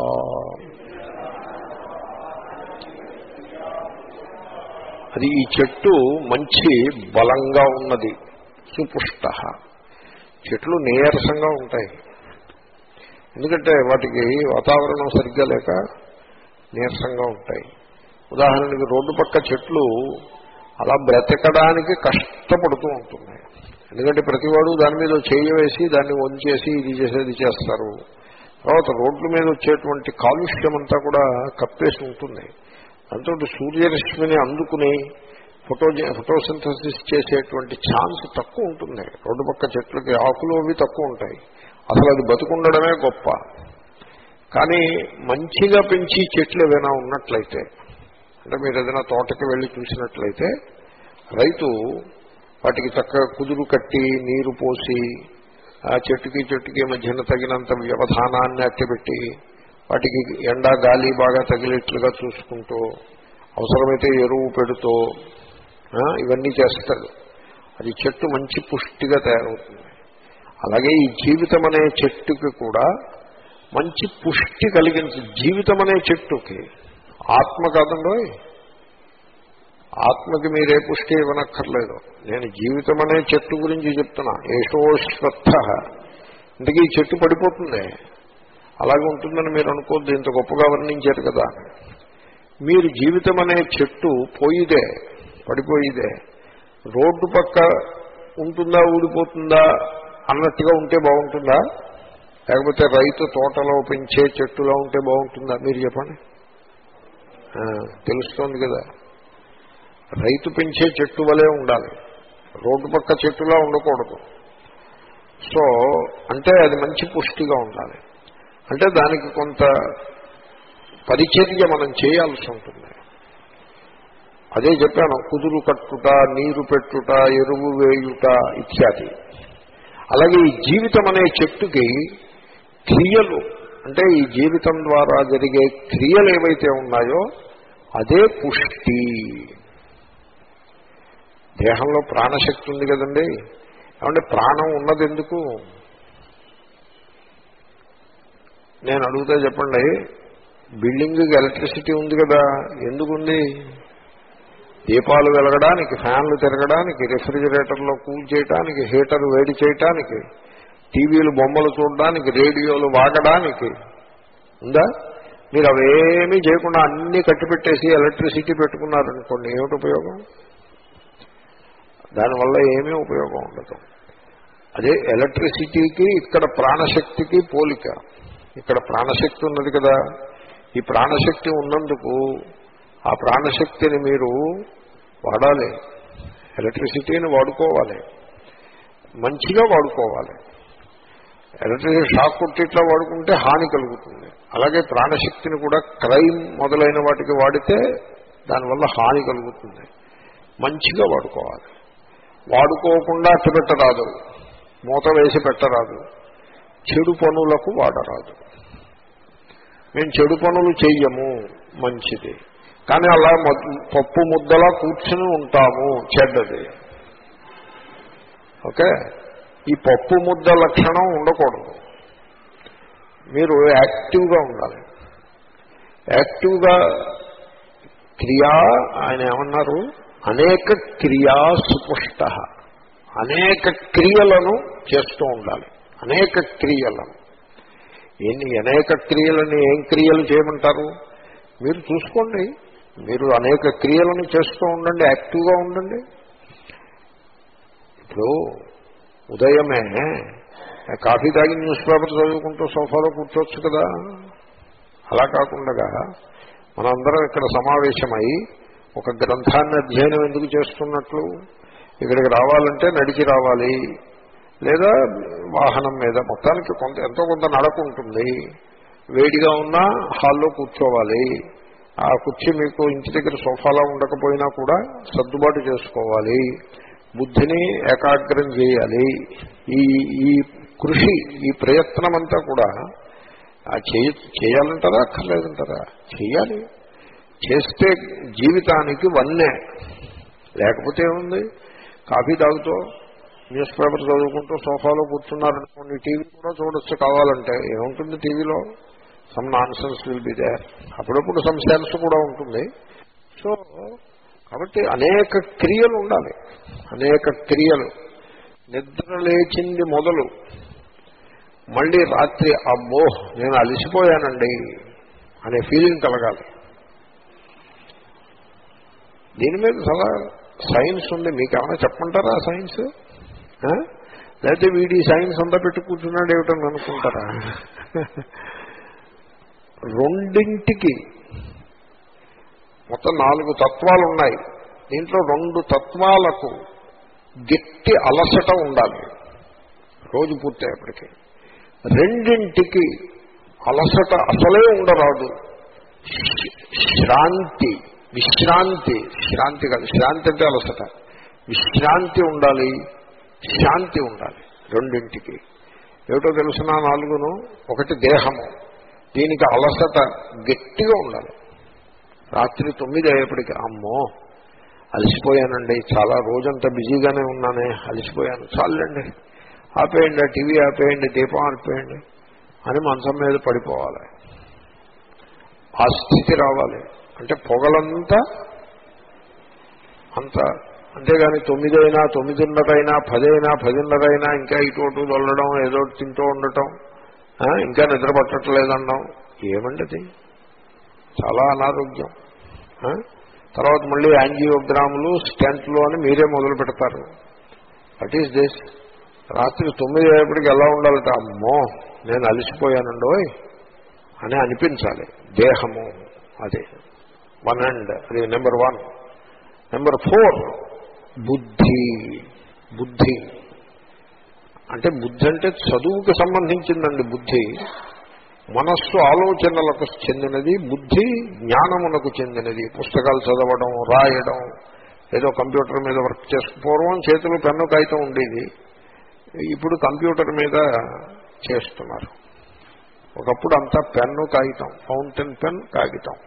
[SPEAKER 1] అది ఈ చెట్టు మంచి బలంగా ఉన్నది. సుపుష్ట. చెట్లు నీరసంగా ఉంటాయి, ఎందుకంటే వాటికి వాతావరణం సరిగ్గా లేక నీరసంగా ఉంటాయి. ఉదాహరణకి రోడ్డు పక్క చెట్లు అలా బ్రతకడానికి కష్టపడుతూ ఉంటున్నాయి. ఎందుకంటే ప్రతివాడు దాని మీద చేయి వేసి దాన్ని వంచేసి ఇది చేసేది చేస్తారు. తర్వాత రోడ్ల మీద వచ్చేటువంటి కాలుష్యం అంతా కూడా కప్పేసి ఉంటుంది. దాంతో సూర్యరశ్మిని అందుకుని ఫోటో ఫోటోసింథసిస్ చేసేటువంటి ఛాన్స్ తక్కువ ఉంటుంది. రోడ్డు పక్క చెట్లకి ఆకులు అవి తక్కువ ఉంటాయి. అసలు అది బతుకుండడమే గొప్ప. కానీ మంచిగా పెంచి చెట్లు ఏదైనా ఉన్నట్లయితే, అంటే మీరు ఏదైనా తోటకి వెళ్ళి చూసినట్లయితే రైతు వాటికి చక్కగా కుదురు కట్టి నీరు పోసి ఆ చెట్టుకి చెట్టుకి మధ్యన తగినంత వ్యవధానాన్ని అట్టబెట్టి వాటికి ఎండా గాలి బాగా తగిలేట్లుగా చూసుకుంటూ అవసరమైతే ఎరువు పెడుతూ ఇవన్నీ చేస్తాడు. అది చెట్టు మంచి పుష్టిగా తయారవుతుంది. అలాగే ఈ జీవితం అనే చెట్టుకి కూడా మంచి పుష్టి కలిగించి, జీవితం అనే చెట్టుకి, ఆత్మ కాదండో, ఆత్మకి మీరే పుష్టి ఇవ్వనక్కర్లేదు. నేను జీవితం అనే చెట్టు గురించి చెప్తున్నా. ఏషోశ్వత్థ. ఇంతకీ ఈ చెట్టు పడిపోతుంది, అలాగే ఉంటుందని మీరు అనుకోద్దు. ఇంత గొప్పగా వర్ణించారు కదా. మీరు జీవితం అనే చెట్టు పోయిదే, పడిపోయిదే. రోడ్డు పక్క ఉంటుందా ఊడిపోతుందా అన్నట్టుగా ఉంటే బాగుంటుందా, లేకపోతే రైతు తోటలో పెంచే చెట్టులా ఉంటే బాగుంటుందా? మీరు చెప్పండి. తెలుస్తోంది కదా. రైతు పెంచే చెట్టు వలే ఉండాలి, రోడ్డు పక్క చెట్టులా ఉండకూడదు. సో అంటే అది మంచి పుష్టిగా ఉండాలి. అంటే దానికి కొంత పరిచర్య మనం చేయాల్సి ఉంటుంది. అదే చెప్పాను, కుదురు కట్టుట, నీరు పెట్టుట, ఎరువు వేయుట ఇత్యాది. అలాగే ఈ జీవితం అనే చెట్టుకి క్రియలు అంటే ఈ జీవితం ద్వారా జరిగే క్రియలు ఏవైతే ఉన్నాయో అదే పుష్టి. దేహంలో ప్రాణశక్తి ఉంది కదండి. ఏమంటే ప్రాణం ఉన్నది ఎందుకు? నేను అడుగుతా చెప్పండి, బిల్డింగ్కి ఎలక్ట్రిసిటీ ఉంది కదా, ఎందుకుంది? దీపాలు వెలగడానికి, ఫ్యాన్లు తిరగడానికి, రెఫ్రిజిరేటర్లో కూల్ చేయడానికి, హీటర్ వేడి చేయడానికి, టీవీలు బొమ్మలు చూడడానికి, రేడియోలు వాడడానికి ఉందా? మీరు అవేమీ చేయకుండా అన్నీ కట్టిపెట్టేసి ఎలక్ట్రిసిటీ పెట్టుకున్నారనుకోండి, ఏమిటి ఉపయోగం? దానివల్ల ఏమీ ఉపయోగం ఉండదు. అదే ఎలక్ట్రిసిటీకి ఇక్కడ ప్రాణశక్తికి పోలిక. ఇక్కడ ప్రాణశక్తి ఉన్నది కదా, ఈ ప్రాణశక్తి ఉన్నందుకు ఆ ప్రాణశక్తిని మీరు వాడాలి, ఎలక్ట్రిసిటీని వాడుకోవాలి, మంచిగా వాడుకోవాలి. ఎలక్ట్రిసిటీ షాక్ కొట్టిట్లా వాడుకుంటే హాని కలుగుతుంది. అలాగే ప్రాణశక్తిని కూడా క్రైమ్ మొదలైన వాటికి వాడితే దానివల్ల హాని కలుగుతుంది. మంచిగా వాడుకోవాలి. వాడుకోకుండా అట్టబెట్టరాదు, మూత వేసి పెట్టరాదు, చెడు పనులకు వాడరాదు. మేము చెడు పనులు చెయ్యము, మంచిది. కానీ అలా పప్పు ముద్దలా కూర్చుని ఉంటాము, చెడ్డది. ఓకే, ఈ పప్పు ముద్ద లక్షణం ఉండకూడదు. మీరు యాక్టివ్గా ఉండాలి. యాక్టివ్గా క్రియా, ఆయన ఏమన్నారు, అనేక క్రియా సుపుష్ట, అనేక క్రియలను చేస్తూ ఉండాలి. అనేక క్రియలను. ఎన్ని అనేక క్రియలని ఏం క్రియలు చేయమంటారు? మీరు చూసుకోండి. మీరు అనేక క్రియలను చేస్తూ ఉండండి, యాక్టివ్గా ఉండండి. ఇప్పుడు ఉదయమే కాఫీ తాగి న్యూస్ పేపర్ చదువుకుంటూ సోఫాలో కూర్చోవచ్చు కదా. అలా కాకుండా మనందరం ఇక్కడ సమావేశమై ఒక గ్రంథాన్ని అధ్యయనం ఎందుకు చేస్తున్నట్లు? ఇక్కడికి రావాలంటే నడిచి రావాలి, లేదా వాహనం మీద, మొత్తానికి కొంత ఎంతో కొంత నడక ఉంటుంది. వేడిగా ఉన్నా హాల్లో కూర్చోవాలి. ఆ కుర్చీ మీకు ఇంటి దగ్గర సోఫాలో ఉండకపోయినా కూడా సర్దుబాటు చేసుకోవాలి. బుద్ధిని ఏకాగ్రం చేయాలి. ఈ ఈ కృషి, ఈ ప్రయత్నం అంతా కూడా చేయ చేయాలంటారా అక్కర్లేదంటారా? చేయాలి. చేస్తే జీవితానికి వన్నే. లేకపోతే ఏముంది? కాఫీ తాగుతూ న్యూస్ పేపర్ చదువుకుంటూ సోఫాలో కూర్చున్నారనుకోండి, టీవీ కూడా చూడొచ్చు కావాలంటే. ఏముంటుంది టీవీలో? Some nonsense will be there. అప్పుడప్పుడు సమ్ సెన్స్ కూడా ఉంటుంది. సో కాబట్టి అనేక క్రియలు ఉండాలి, అనేక క్రియలు. నిద్ర లేచింది మొదలు మళ్ళీ రాత్రి అమ్మో నేను అలసిపోయానండి అనే ఫీలింగ్ కలగాలి. దీని మీద చాలా సైన్స్ ఉంది. మీకు ఏమైనా చెప్పమంటారా సైన్స్? లేకపోతే వీడి సైన్స్ అంతా పెట్టి కూర్చున్నాడు ఏమిటని అనుకుంటారా? రెండింటికి మొత్తం నాలుగు తత్వాలు ఉన్నాయి. దీంట్లో రెండు తత్వాలకు గట్టి అలసట ఉండాలి రోజు పూర్తయ్యేప్పటికీ. రెండింటికి అలసట అసలే ఉండరాదు. శ్రాంతి, విశ్రాంతి, శ్రాంతి కాదు, శ్రాంతి అంటే అలసట. విశ్రాంతి ఉండాలి, శాంతి ఉండాలి రెండింటికి. ఏమిటో తెలుసిన నాలుగును? ఒకటి దేహము, దీనికి అలసట గట్టిగా ఉండాలి. రాత్రి తొమ్మిది అయ్యేప్పటికీ అమ్మో అలసిపోయానండి, చాలా రోజంతా బిజీగానే ఉన్నానే, అలసిపోయాను, చాలండి ఆపేయండి, టీవీ ఆపేయండి, దీపం ఆపేయండి అని మంచం మీద పడిపోవాలి. ఆ స్థితి రావాలి. అంటే పొగలంతా అంత. అంతేగాని తొమ్మిదైనా తొమ్మిదిన్నరైనా పదైనా పదిన్నరైనా ఇంకా ఇటు దొల్లడం, ఏదో తింటూ ఉండటం, ఇంకా నిద్ర పట్టట్లేదన్నాం, ఏమండి చాలా అనారోగ్యం. తర్వాత మళ్ళీ యాంజియోగ్రాములు, స్టెంట్లు అని మీరే మొదలు పెడతారు. What is this? రాత్రి తొమ్మిది అయ్యేప్పటికి ఎలా ఉండాలట? అమ్మో నేను అలసిపోయానండోయ్ అని అనిపించాలి దేహము. అదే వన్ అండ్ అది నెంబర్ వన్. నెంబర్ ఫోర్ బుద్ధి. బుద్ధి అంటే బుద్ధి అంటే చదువుకు సంబంధించిందండి. బుద్ధి మనస్సు ఆలోచనలకు చెందినది, బుద్ధి జ్ఞానమునకు చెందినది. పుస్తకాలు చదవడం, రాయడం, ఏదో కంప్యూటర్ మీద వర్క్ చేస్తూ, పూర్వం చేతులు పెన్ను కాగితం ఉండేది, ఇప్పుడు కంప్యూటర్ మీద చేస్తున్నారు. ఒకప్పుడు అంతా పెన్ను కాగితం, ఫౌంటైన్ పెన్ కాగితం.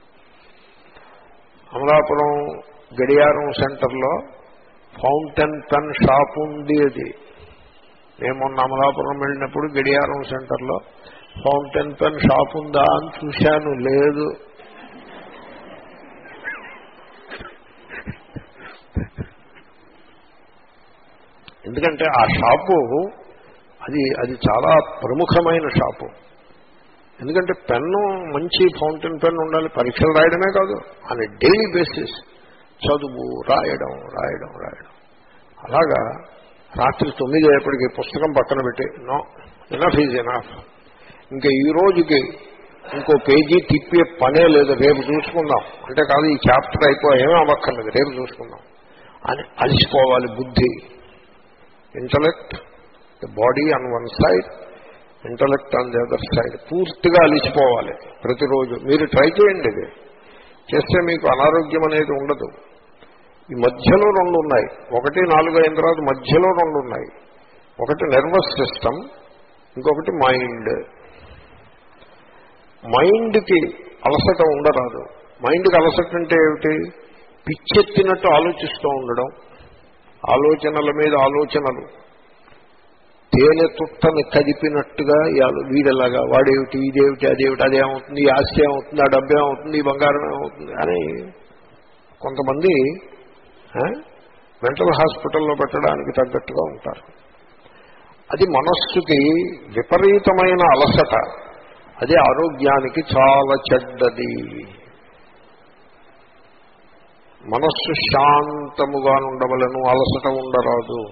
[SPEAKER 1] అమలాపురం గడియారం సెంటర్లో ఫౌంటైన్ పెన్ షాప్ ఉంది. అది మేము మొన్న అమలాపురం వెళ్ళినప్పుడు గడియారం సెంటర్లో ఫౌంటైన్ పెన్ షాప్ ఉందా అని చూశాను. లేదు. ఎందుకంటే ఆ షాపు అది అది చాలా ప్రముఖమైన షాపు. ఎందుకంటే పెన్ను మంచి ఫౌంటైన్ పెన్ ఉండాలి. పరీక్షలు రాయడమే కాదు, ఆన్ డైలీ బేసిస్ చదువు, రాయడం రాయడం రాయడం అలాగా. రాత్రి తొమ్మిది అయ్యేప్పటికీ పుస్తకం పక్కన పెట్టి నో ఎనఫ్ ఈజ్ ఎనఫ్, ఇంకా ఈ రోజుకి ఇంకో పేజీ తిప్పే పనే లేదు, రేపు చూసుకుందాం అంటే కాదు, ఈ చాప్టర్ అయిపోయి ఏమీ అవ్వక్కర్లేదు, రేపు చూసుకుందాం అని అలసిపోవాలి బుద్ధి. Intellect, the body on one side, intellect on the other side, పూర్తిగా అలిసిపోవాలి ప్రతిరోజు. మీరు ట్రై చేయండి. ఇది చేస్తే మీకు అనారోగ్యం అనేది ఉండదు. ఈ మధ్యలో రెండు ఉన్నాయి. ఒకటి నాలుగు అయిన తర్వాత మధ్యలో రెండు ఉన్నాయి. ఒకటి నర్వస్ సిస్టమ్, ఇంకొకటి మైండ్. మైండ్కి అలసట ఉండరాదు. మైండ్కి అలసట అంటే ఏమిటి? పిచ్చెత్తినట్టు ఆలోచిస్తూ ఉండడం, ఆలోచనల మీద ఆలోచనలు, తేనె తుట్టని కదిపినట్టుగా వీడలాగా వాడేమిటి, ఇదేమిటి, అదేమిటి, అదేమవుతుంది, ఈ ఆస్తి ఏమవుతుంది, ఆ డబ్బు ఏమవుతుంది, ఈ బంగారం ఏమవుతుంది అని కొంతమంది మెంటల్ హాస్పిటల్లో పెట్టడానికి తగ్గట్టుగా ఉంటారు. అది మనస్సుకి విపరీతమైన అలసట. అది ఆరోగ్యానికి చాలా చెడ్డది. మనస్సు శాంతముగా ఉండవలను, అలసట ఉండరాదు.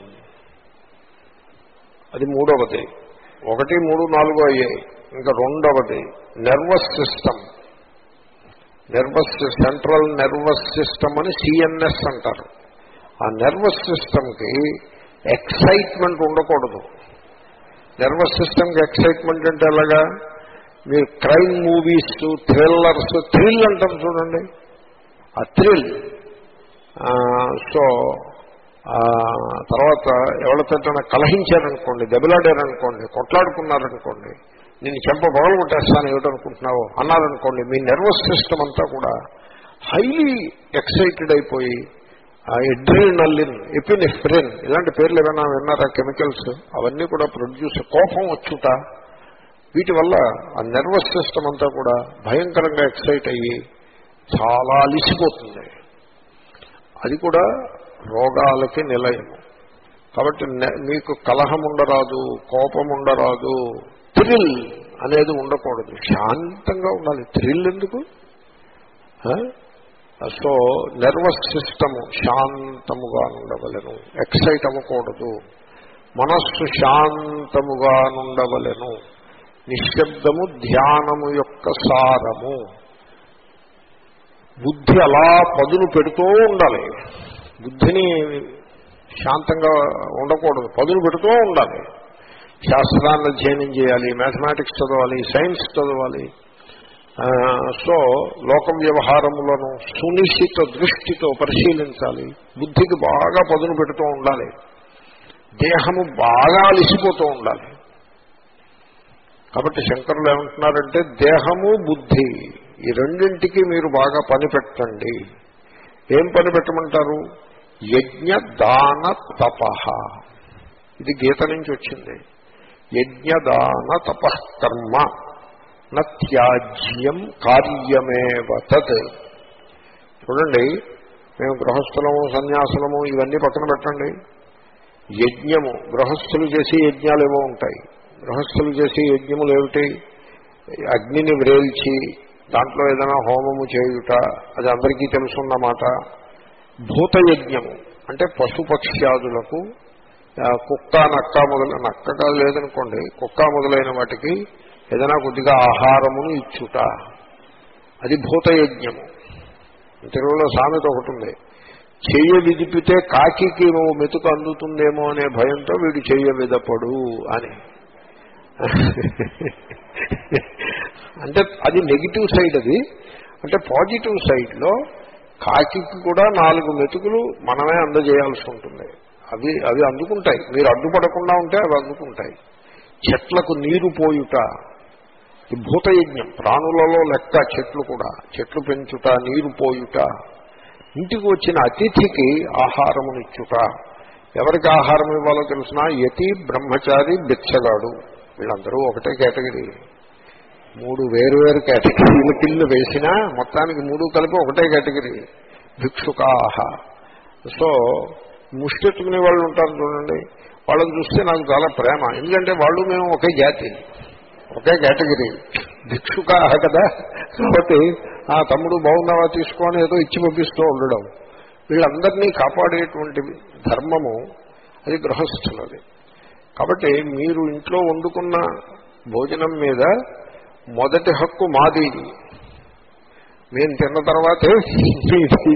[SPEAKER 1] అది మూడవది. ఒకటి మూడు నాలుగు అయ్యాయి. ఇంకా రెండవది nervous system. Nervous central nervous system అని సిఎన్ఎస్ అంటారు. ఆ నర్వస్ సిస్టమ్కి ఎక్సైట్మెంట్ ఉండకూడదు. నర్వస్ సిస్టమ్కి ఎక్సైట్మెంట్ అంటే ఎలాగా? మీరు క్రైమ్ మూవీస్, థ్రిల్లర్స్, థ్రిల్ అంటారు చూడండి, ఆ థ్రిల్. సో తర్వాత ఎవరితో కలహించారనుకోండి, దెబ్బలాడారనుకోండి, కొట్లాడుకున్నారనుకోండి, నేను చెంప పగలు కొట్టేస్తాను ఏమిటనుకుంటున్నావు అన్నారనుకోండి, మీ నర్వస్ సిస్టమ్ అంతా కూడా హైలీ ఎక్సైటెడ్ అయిపోయి ఎడ్రినలిన్, ఎపినెఫ్రిన్ ఇలాంటి పేర్లు ఏమైనా విన్నారా? కెమికల్స్ అవన్నీ కూడా ప్రొడ్యూస్, కోపం వచ్చుట, వీటి వల్ల ఆ నర్వస్ సిస్టమ్ అంతా కూడా భయంకరంగా ఎక్సైట్ అయ్యి చాలా అలిసిపోతుంది. అది కూడా రోగాలకి నిలయము. కాబట్టి మీకు కలహం ఉండరాదు, కోపం ఉండరాదు, థ్రిల్ అనేది ఉండకూడదు. శాంతంగా ఉండాలి. థ్రిల్ ఎందుకు? సో నర్వస్ సిస్టము శాంతముగా ఉండవలెను, ఎక్సైట్ అవ్వకూడదు. మనస్సు శాంతముగా ఉండవలెను. నిశ్శబ్దము ధ్యానము యొక్క సారము. బుద్ధి అలా పదును పెడుతూ ఉండాలి. బుద్ధిని శాంతంగా ఉండకూడదు, పదును పెడుతూ ఉండాలి. శాస్త్రాన్ని అధ్యయనం చేయాలి, మ్యాథమెటిక్స్ చదవాలి, సైన్స్ చదవాలి. సో లోక వ్యవహారములను సునిశ్చిత దృష్టితో పరిశీలించాలి. బుద్ధికి బాగా పదును పెడుతూ ఉండాలి. దేహము బాగా అలిసిపోతూ ఉండాలి. కాబట్టి శంకరులు ఏమంటున్నారంటే దేహము బుద్ధి ఈ రెండింటికి మీరు బాగా పని పెట్టండి. ఏం పని పెట్టమంటారు? యజ్ఞ దాన తపః. ఇది గీత నుంచి వచ్చింది. యజ్ఞ దాన తపః కర్మ నత్యాజ్యం కార్యమేవ తత్. చూడండి, మేము గృహస్థలము, సన్యాసులము ఇవన్నీ పక్కన పెట్టండి. యజ్ఞము, గృహస్థులు చేసే యజ్ఞాలు ఏవో ఉంటాయి. గృహస్థులు చేసే యజ్ఞములు ఏమిటి? అగ్నిని వ్రేల్చి దాంట్లో ఏదైనా హోమము చేయుట, అది అందరికీ తెలుసున్నమాట. భూతయజ్ఞము అంటే పశుపక్ష్యాదులకు, కుక్క, నక్క మొదల నక్క కాదు లేదనుకోండి, కుక్క మొదలైన వాటికి ఏదైనా కొద్దిగా ఆహారమును ఇచ్చుట, అది భూతయజ్ఞము. తెలుగులో సామెత ఒకటి ఉంది, చెయ్య విదిపితే కాకికి మెతుకు అందుతుందేమో అనే భయంతో వీడు చెయ్య విదపడు అని. అంటే అది నెగిటివ్ సైడ్. అది అంటే పాజిటివ్ సైడ్లో కాకి కూడా నాలుగు మెతుకులు మనమే అందజేయాల్సి ఉంటుంది. అవి అవి అందుకుంటాయి. మీరు అడ్డుపడకుండా ఉంటే అవి అందుకుంటాయి. చెట్లకు నీరు పోయుట, ఈ భూతయజ్ఞం ప్రాణులలో లెక్క. చెట్లు కూడా, చెట్లు పెంచుట, నీరు పోయుట, ఇంటికి వచ్చిన అతిథికి ఆహారమునిచ్చుట. ఎవరికి ఆహారం ఇవ్వాలో తెలిసిన యతి, బ్రహ్మచారి, బిచ్చగాడు, వీళ్ళందరూ ఒకటే కేటగిరీ. మూడు వేరు వేరు కేటగిరీల కింద వేసినా మొత్తానికి మూడు కలిపి ఒకటే కేటగిరీ, భిక్షుకాహ. సో ముష్టెత్తుకునే వాళ్ళు ఉంటారు చూడండి, వాళ్ళని చూస్తే నాకు చాలా ప్రేమ. ఎందుకంటే వాళ్ళు మేము ఒకే జాతి, ఒకే కేటగిరీ, భిక్షుకాహ కదా. కాబట్టి ఆ తమ్ముడు బాగున్నావా తీసుకొని ఏదో ఇచ్చి పంపిస్తూ ఉండడం. వీళ్ళందరినీ కాపాడేటువంటి ధర్మము అది గృహస్థులది. కాబట్టి మీరు ఇంట్లో వండుకున్న భోజనం మీద మొదటి హక్కు మాది. మేము తిన్న తర్వాతే మీది.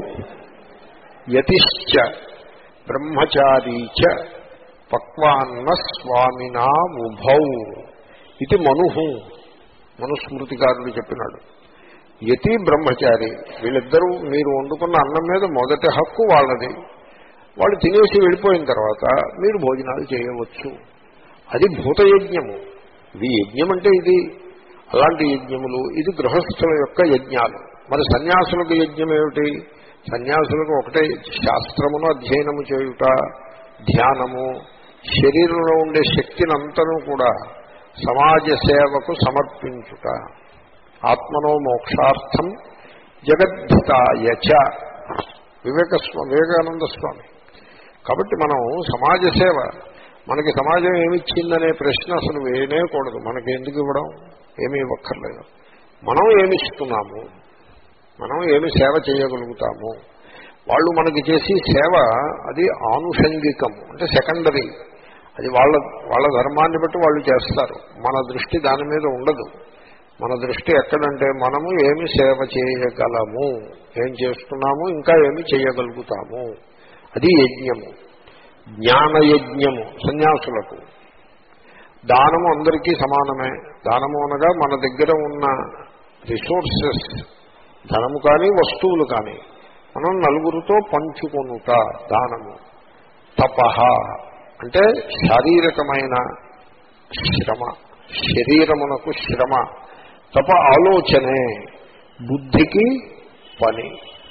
[SPEAKER 1] యతిశ్చ బ్రహ్మచారీచ పక్వాన్న స్వామినా ఉభౌ ఇది మనుహు. మనుస్మృతికారుడు చెప్పినాడు. యతి, బ్రహ్మచారి వీళ్ళిద్దరూ మీరు వండుకున్న అన్నం మీద మొదటి హక్కు వాళ్ళది. వాళ్ళు తినేసి వెళ్ళిపోయిన తర్వాత మీరు భోజనాలు చేయవచ్చు. అది భూతయజ్ఞము. ఇది యజ్ఞం అంటే ఇది. అలాంటి యజ్ఞములు ఇది గృహస్థుల యొక్క యజ్ఞాలు. మరి సన్యాసులకు యజ్ఞం ఏమిటి? సన్యాసులకు ఒకటే శాస్త్రమును అధ్యయనము చేయుట, ధ్యానము, శరీరంలో ఉండే శక్తిని అంతను కూడా సమాజ సేవకు సమర్పించుట. ఆత్మనో మోక్షార్థం జగద్ధితాయచ వివేక వివేకానంద స్వామి. కాబట్టి మనం సమాజ సేవ, మనకి సమాజం ఏమిచ్చిందనే ప్రశ్న అసలు వేయనేకూడదు. మనకి ఎందుకు ఇవ్వడం? ఏమీ ఇవ్వక్కర్లేదు. మనం ఏమిస్తున్నాము, మనం ఏమి సేవ చేయగలుగుతాము. వాళ్ళు మనకి చేసి సేవ అది ఆనుషంగికం, అంటే సెకండరీ. అది వాళ్ళ వాళ్ళ ధర్మాన్ని బట్టి వాళ్ళు చేస్తారు. మన దృష్టి దాని మీద ఉండదు. మన దృష్టి ఎక్కడంటే మనము ఏమి సేవ చేయగలము, ఏం చేస్తున్నాము, ఇంకా ఏమి చేయగలుగుతాము. అది యజ్ఞము. జ్ఞానయజ్ఞము సన్యాసులకు. దానము అందరికీ సమానమే. దానము అనగా మన దగ్గర ఉన్న రిసోర్సెస్, ధనము కానీ వస్తువులు కానీ మనం నలుగురితో పంచుకొనుట దానము. తపః అంటే శారీరకమైన శ్రమ, శరీరమునకు శ్రమ. తప ఆలోచనే, బుద్ధికి పని.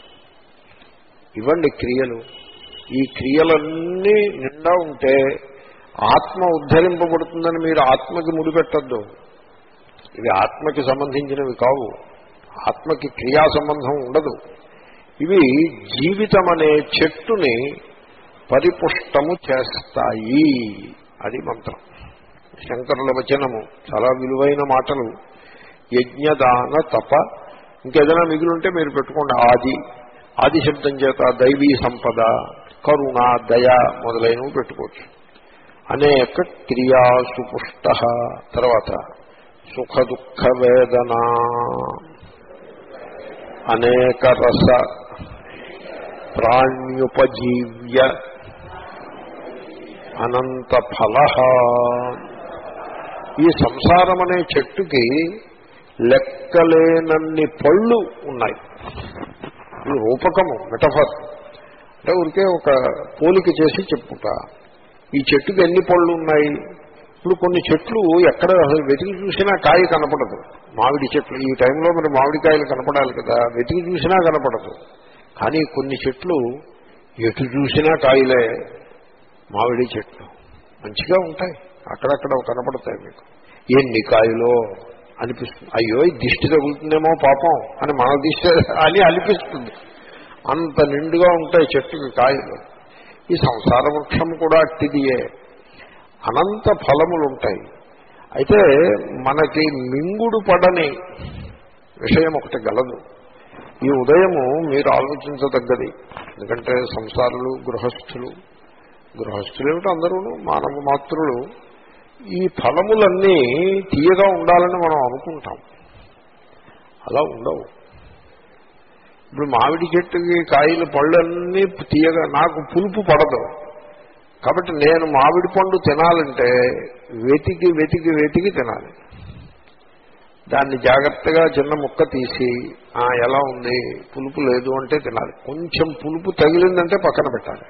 [SPEAKER 1] ఇవ్వండి క్రియలు. ఈ క్రియలన్నీ నిండా ఉంటే ఆత్మ ఉద్ధరింపబడుతుందని మీరు ఆత్మకి ముడిపెట్టద్దు. ఇవి ఆత్మకి సంబంధించినవి కావు. ఆత్మకి క్రియా సంబంధం ఉండదు. ఇవి జీవితం అనే చెట్టుని పరిపుష్టము చేస్తాయి. అది మంత్రం. శంకరుల వచనము. చాలా విలువైన మాటలు. యజ్ఞదాన తప. ఇంకేదైనా మిగిలింటే మీరు పెట్టుకోండి. ఆది ఆది శబ్దం చేత దైవీ సంపద, కరుణ, దయ మొదలైనవి పెట్టుకోవచ్చు. అనేక క్రియాసు పుష్ట. తర్వాత సుఖ దుఃఖ వేదన, అనేక రస ప్రాణ్యుపజీవ్య అనంత ఫల. ఈ సంసారం అనే చెట్టుకి లెక్కలేనన్ని పళ్ళు ఉన్నాయి. ఇది రూపకము, మెటఫర్. అంటే ఊరికే ఒక పోలిక చేసి చెప్పుట. ఈ చెట్టుకి ఎన్ని పళ్ళు ఉన్నాయి? ఇప్పుడు కొన్ని చెట్లు ఎక్కడ వెతికి చూసినా కాయ కనపడదు. మామిడి చెట్లు ఈ టైంలో మరి మామిడికాయలు కనపడాలి కదా, వెతికి చూసినా కనపడదు. కానీ కొన్ని చెట్లు ఎటు చూసినా కాయలే. మామిడి చెట్లు మంచిగా ఉంటాయి, అక్కడక్కడ కనపడతాయి. మీకు ఎన్ని కాయలో అనిపిస్తుంది. అయ్యో ఈ దిష్టి తగులుతుందేమో పాపం అని మన దిష్టి అని అనిపిస్తుంది. అంత నిండుగా ఉంటాయి చెట్టుకి కాయలు. ఈ సంసార వృక్షం కూడా అట్టిదియే. అనంత ఫలములు ఉంటాయి. అయితే మనకి మింగుడు పడని విషయం ఒకటి గలదు. ఈ ఉదయము మీరు ఆలోచించదగ్గది. ఎందుకంటే సంసారులు, గృహస్థులు, గృహస్థులు ఏమిటో అందరూ మానవ మాతృలు, ఈ ఫలములన్నీ తీయగా ఉండాలని మనం అనుకుంటాం. అలా ఉండవు. ఇప్పుడు మామిడి చెట్టుకి కాయలు పళ్ళన్నీ తీయగా, నాకు పులుపు పడదు. కాబట్టి నేను మామిడి పండు తినాలంటే వెతికి వెతికి వెతికి తినాలి. దాన్ని జాగ్రత్తగా చిన్న ముక్క తీసి ఎలా ఉంది, పులుపు లేదు అంటే తినాలి. కొంచెం పులుపు తగిలిందంటే పక్కన పెట్టాలి.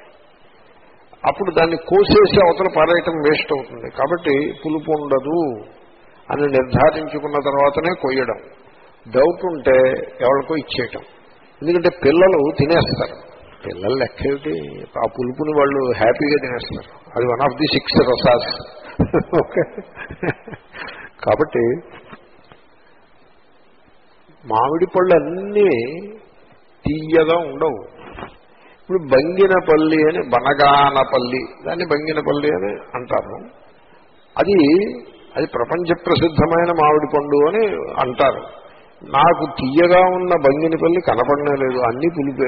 [SPEAKER 1] అప్పుడు దాన్ని కోసేసి అవతల పారేయటం వేస్ట్ అవుతుంది. కాబట్టి పులుపు ఉండదు అని నిర్ధారించుకున్న తర్వాతనే కొయ్యడం. డౌట్ ఉంటే ఎవరికో ఇచ్చేయటం. ఎందుకంటే పిల్లలు తినేస్తారు. పిల్లలు లెక్కేమిటి, ఆ పులుపుని వాళ్ళు హ్యాపీగా తినేస్తారు. అది one of the six rasas. Okay, కాబట్టి మామిడి పళ్ళు అన్నీ తీయగా ఉండవు. ఇప్పుడు బంగినపల్లి అని, బనగానపల్లి, దాన్ని బంగినపల్లి అని అంటారు. అది అది ప్రపంచ ప్రసిద్ధమైన మామిడి పండు అని అంటారు. నాకు తీయగా ఉన్న బంగినపల్లి కనపడనే లేదు, అన్నీ పులిపే.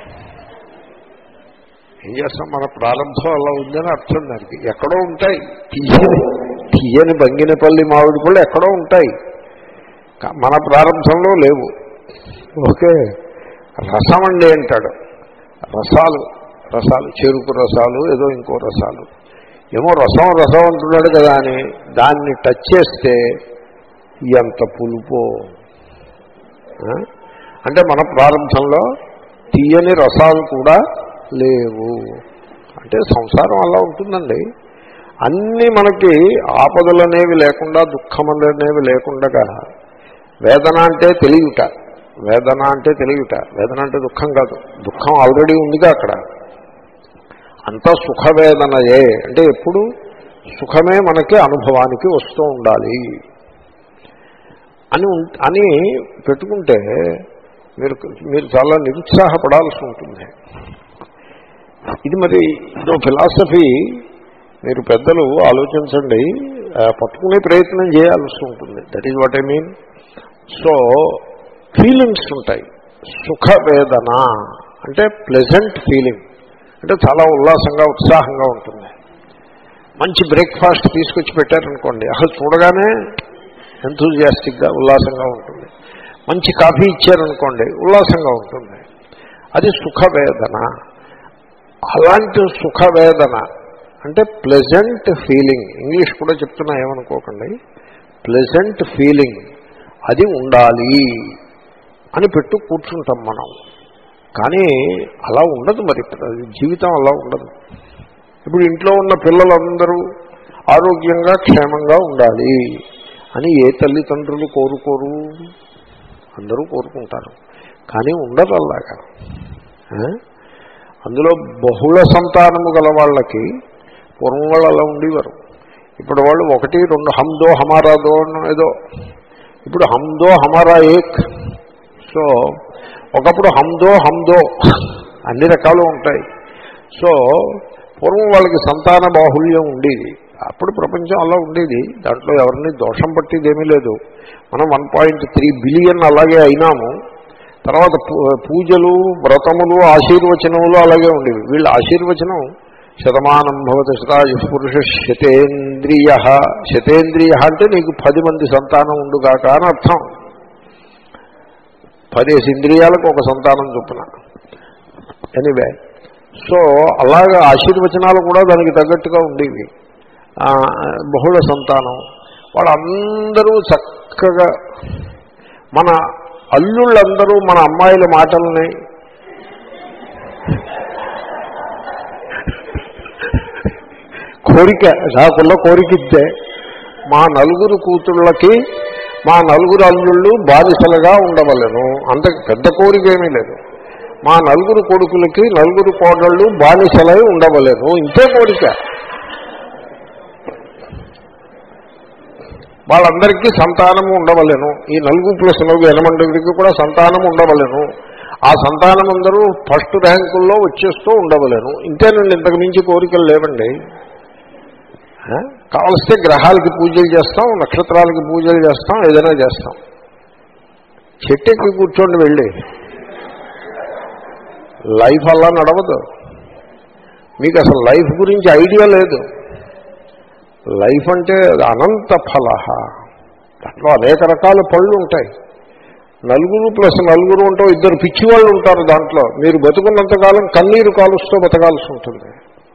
[SPEAKER 1] ఏం చేస్తాం, మన ప్రారంభం అలా ఉందని అర్థం. దానికి ఎక్కడో ఉంటాయి తీయని తీయని బంగినపల్లి మామిడి పళ్ళు ఎక్కడో ఉంటాయి, మన ప్రారంభంలో లేవు. ఓకే, రసం అండి అంటాడు. రసాలు రసాలు చెరుకు రసాలు, ఏదో ఇంకో రసాలు, ఏమో రసం రసం అంటున్నాడు కదా అని దాన్ని టచ్ చేస్తే ఎంత పులుపో. అంటే మన ప్రారంభంలో తీయని రసాలు కూడా లేవు. అంటే సంసారం అలా ఉంటుందండి. అన్నీ మనకి ఆపదలు అనేవి లేకుండా, దుఃఖములు అనేవి లేకుండా, వేదన అంటే తెలియట, వేదన అంటే తెలియట, వేదన అంటే దుఃఖం కాదు, దుఃఖం ఆల్రెడీ ఉందిగా అక్కడ. అంతా సుఖవేదనయే. అంటే ఎప్పుడు సుఖమే మనకి అనుభవానికి వస్తూ ఉండాలి అని అని పెట్టుకుంటే మీరు మీరు చాలా నిరుత్సాహపడాల్సి ఉంటుంది. ఇది మరి ఇదో ఫిలాసఫీ. మీరు పెద్దలు ఆలోచించండి, పట్టుకునే ప్రయత్నం చేయాల్సి ఉంటుంది. That is what I mean. So feelings ఉంటాయి. సుఖవేదన అంటే ప్లెజెంట్ ఫీలింగ్, అంటే చాలా ఉల్లాసంగా ఉత్సాహంగా ఉంటుంది. మంచి బ్రేక్ఫాస్ట్ తీసుకొచ్చి పెట్టారనుకోండి, అసలు చూడగానే ఎంతూజియాస్టిక్గా ఉల్లాసంగా ఉంటుంది. మంచి కాఫీ ఇచ్చారనుకోండి, ఉల్లాసంగా ఉంటుంది. అది సుఖవేదన. అలాంటి సుఖవేదన అంటే ప్లెజెంట్ ఫీలింగ్. ఇంగ్లీష్ కూడా చెప్తున్నా, ఏమనుకోకండి. ప్లెజెంట్ ఫీలింగ్ అది ఉండాలి అని పెట్టు కూర్చుంటాం మనం. కానీ అలా ఉండదు, మరి జీవితం అలా ఉండదు. ఇప్పుడు ఇంట్లో ఉన్న పిల్లలందరూ ఆరోగ్యంగా క్షేమంగా ఉండాలి అని ఏ తల్లిదండ్రులు కోరుకోరు? అందరూ కోరుకుంటారు, కానీ ఉండదు అలాగా. అందులో బహుళ సంతానము గల వాళ్ళకి పూర్వం వాళ్ళు అలా ఉండేవారు. ఇప్పుడు వాళ్ళు ఒకటి రెండు హమ్దో హమారాదో ఏదో, ఇప్పుడు హమ్దో హమారా ఏక్. సో ఒకప్పుడు హమ్దో హమ్దో అన్ని రకాలు ఉంటాయి. సో పూర్వం వాళ్ళకి సంతాన బాహుళ్యం ఉండేది. అప్పుడు ప్రపంచం అలా ఉండేది, దాంట్లో ఎవరిని దోషం పట్టేదేమీ లేదు. మనం వన్ పాయింట్ త్రీ బిలియన్ అలాగే అయినాము. తర్వాత పూజలు, వ్రతములు, ఆశీర్వచనములు అలాగే ఉండేవి. వీళ్ళ ఆశీర్వచనం శతమానం భవతి శతాయు పురుష శతేంద్రియ. శతేంద్రియ అంటే నీకు పది మంది సంతానం ఉండుగాక అని అర్థం. పదేసి ఇంద్రియాలకు ఒక సంతానం చొప్పున. ఎనీవే, సో అలాగా ఆశీర్వచనాలు కూడా దానికి తగ్గట్టుగా ఉండేవి. బహుళ సంతానం వాళ్ళందరూ చక్కగా, మన అల్లుళ్ళందరూ మన అమ్మాయిల మాటల్ని కోరిక, నాకున్న కోరికిద్దే మా నలుగురు కూతుళ్ళకి మా నలుగురు అల్లుళ్ళు బానిసలుగా ఉండవలను. అంత పెద్ద కోరిక ఏమీ లేదు. మా నలుగురు కొడుకులకి నలుగురు కోడళ్ళు బానిసలై ఉండవలను, ఇంతే కోరిక. వాళ్ళందరికీ సంతానము ఉండవలను. ఈ నలుగురు ప్లస్ నలుగురు ఎనమండుగురికి కూడా సంతానం ఉండవలను. ఆ సంతానం అందరూ ఫస్ట్ ర్యాంకుల్లో వచ్చేస్తూ ఉండవలను. ఇంతేనండి, ఇంతకు మించి కోరికలు లేవండి. కావలిస్తే గ్రహాలకి పూజలు చేస్తాం, నక్షత్రాలకి పూజలు చేస్తాం, ఏదైనా చేస్తాం. చెట్టుకి కూర్చోండి వెళ్ళి. లైఫ్ అలా నడవదు. మీకు అసలు లైఫ్ గురించి ఐడియా లేదు. లైఫ్ అంటే అనంత ఫల, దాంట్లో అనేక రకాల పళ్ళు ఉంటాయి. నలుగురు ప్లస్ నలుగురు ఉంటావు, ఇద్దరు పిచ్చివాళ్ళు ఉంటారు దాంట్లో. మీరు బతుకున్నంతకాలం కన్నీరు కాలుస్తూ బతకాల్సి ఉంటుంది.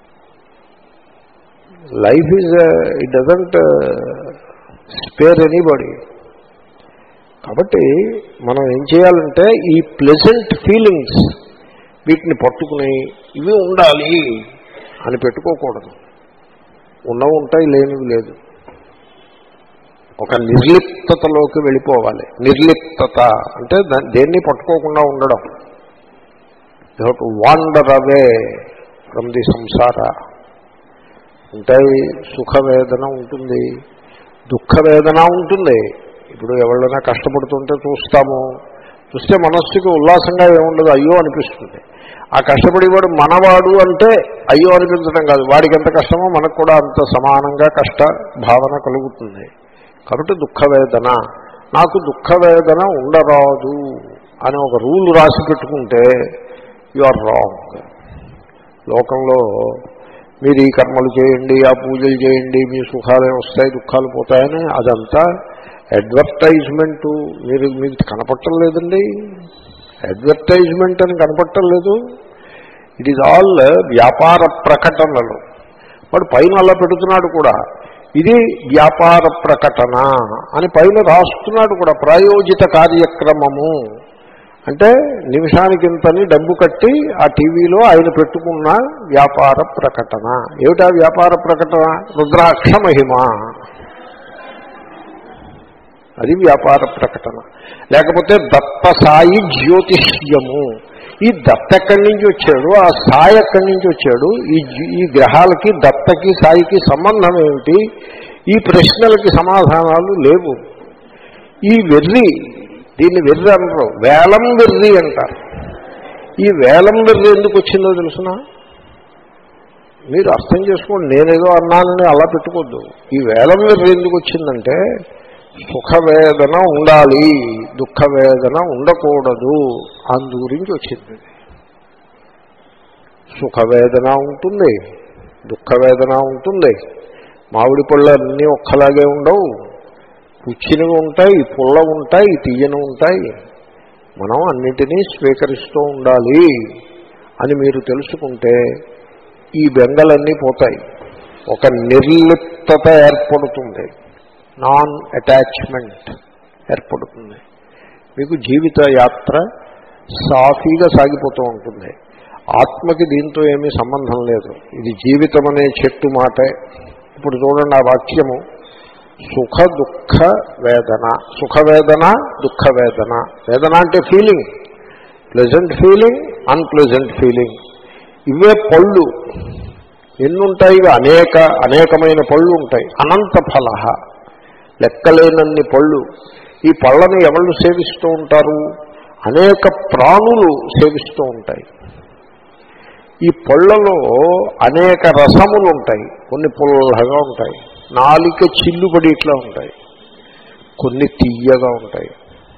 [SPEAKER 1] Life is it doesn't spare anybody. కాబట్టి మనం ఏం చేయాలంటే ఈ ప్లెజెంట్ ఫీలింగ్స్ వీటిని పట్టుకుని ఇవి ఉండాలి అని పెట్టుకోకూడదు. ఉన్నవి ఉంటాయి, లేనివి లేదు. ఒక నిర్లిప్తతలోకి వెళ్ళిపోవాలి. నిర్లిప్తత అంటే దేన్ని పట్టుకోకుండా ఉండడం. You have to wander away from the samsara. ఉంటాయి, సుఖవేదన ఉంటుంది, దుఃఖవేదన ఉంటుంది. ఇప్పుడు ఎవరైనా కష్టపడుతుంటే చూస్తాము, చూస్తే మనస్సుకి ఉల్లాసంగా ఏముండదు, అయ్యో అనిపిస్తుంది. ఆ కష్టపడేవాడు మనవాడు అంటే అయ్యో అనిపించడం కాదు, వాడికి ఎంత కష్టమో మనకు కూడా అంత సమానంగా కష్ట భావన కలుగుతుంది. కాబట్టి దుఃఖవేదన, నాకు దుఃఖవేదన ఉండరాదు అని ఒక రూల్ రాసి పెట్టుకుంటే యు ఆర్ రాంగ్. లోకంలో మీరు ఈ కర్మలు చేయండి, ఆ పూజలు చేయండి, మీ సుఖాలే వస్తాయి, దుఃఖాలు పోతాయని అదంతా అడ్వర్టైజ్మెంటు. మీరు మీకు కనపట్టం లేదండి, అడ్వర్టైజ్మెంట్ అని కనపట్టం లేదు. ఇట్ ఈజ్ ఆల్ వ్యాపార ప్రకటనలు. వాడు పైన అలా పెడుతున్నాడు కూడా, ఇది వ్యాపార ప్రకటన అని పైన రాస్తున్నాడు కూడా. ప్రాయోజిత కార్యక్రమము అంటే నిమిషానికి ఇంతని డబ్బు కట్టి ఆ టీవీలో ఆయన పెట్టుకున్న వ్యాపార ప్రకటన. ఏమిటా వ్యాపార ప్రకటన? రుద్రాక్ష మహిమ, అది వ్యాపార ప్రకటన. లేకపోతే దత్త సాయి జ్యోతిష్యము. ఈ దత్త ఎక్కడి నుంచి వచ్చాడు, ఆ సాయి ఎక్కడి నుంచి వచ్చాడు, ఈ ఈ గ్రహాలకి దత్తకి సాయికి సంబంధం ఏమిటి, ఈ ప్రశ్నలకి సమాధానాలు లేవు. ఈ వెర్రి, దీన్ని వెర్రి అనరు, వేలం వెర్రి అంటారు. ఈ వేలం వెర్రి ఎందుకు వచ్చిందో తెలుసునా? మీరు అర్థం చేసుకోండి, నేనేదో అన్నానని అలా పెట్టుకోవద్దు. ఈ వేలం వెర్రి ఎందుకు వచ్చిందంటే సుఖవేదన ఉండాలి, దుఃఖవేదన ఉండకూడదు, అందు గురించి వచ్చింది. సుఖవేదన ఉంటుంది, దుఃఖవేదన ఉంటుంది. మామిడి పళ్ళు అన్నీ ఒక్కలాగే ఉండవు, పుచ్చినవి ఉంటాయి, పుల్ల ఉంటాయి, తీయని ఉంటాయి. మనం అన్నిటినీ స్వీకరిస్తూ ఉండాలి అని మీరు తెలుసుకుంటే ఈ బెంగలన్నీ పోతాయి. ఒక నిర్లిప్తత ఏర్పడుతుంది, నాన్ అటాచ్మెంట్ ఏర్పడుతుంది. మీకు జీవిత యాత్ర సాఫీగా సాగిపోతూ ఉంటుంది. ఆత్మకి దీంతో ఏమీ సంబంధం లేదు. ఇది జీవితం అనే చెట్టు మాటే. ఇప్పుడు చూడండి ఆ వాక్యము, సుఖ దుఃఖ వేదన. సుఖవేదన, దుఃఖవేదన. వేదన అంటే feeling, pleasant feeling, unpleasant feeling. ఇవే పళ్ళు ఎన్నుంటాయి? అనేక అనేకమైన పళ్ళు ఉంటాయి. అనంత ఫల, లెక్కలేనన్ని పళ్ళు. ఈ పళ్ళని ఎవరు సేవిస్తూ ఉంటారు? అనేక ప్రాణులు సేవిస్తూ ఉంటాయి. ఈ పళ్ళలో అనేక రసములు ఉంటాయి. కొన్ని పుల్లగా ఉంటాయి, నాలిక చిల్లుబడి ఇట్లా ఉంటాయి. కొన్ని తీయగా ఉంటాయి,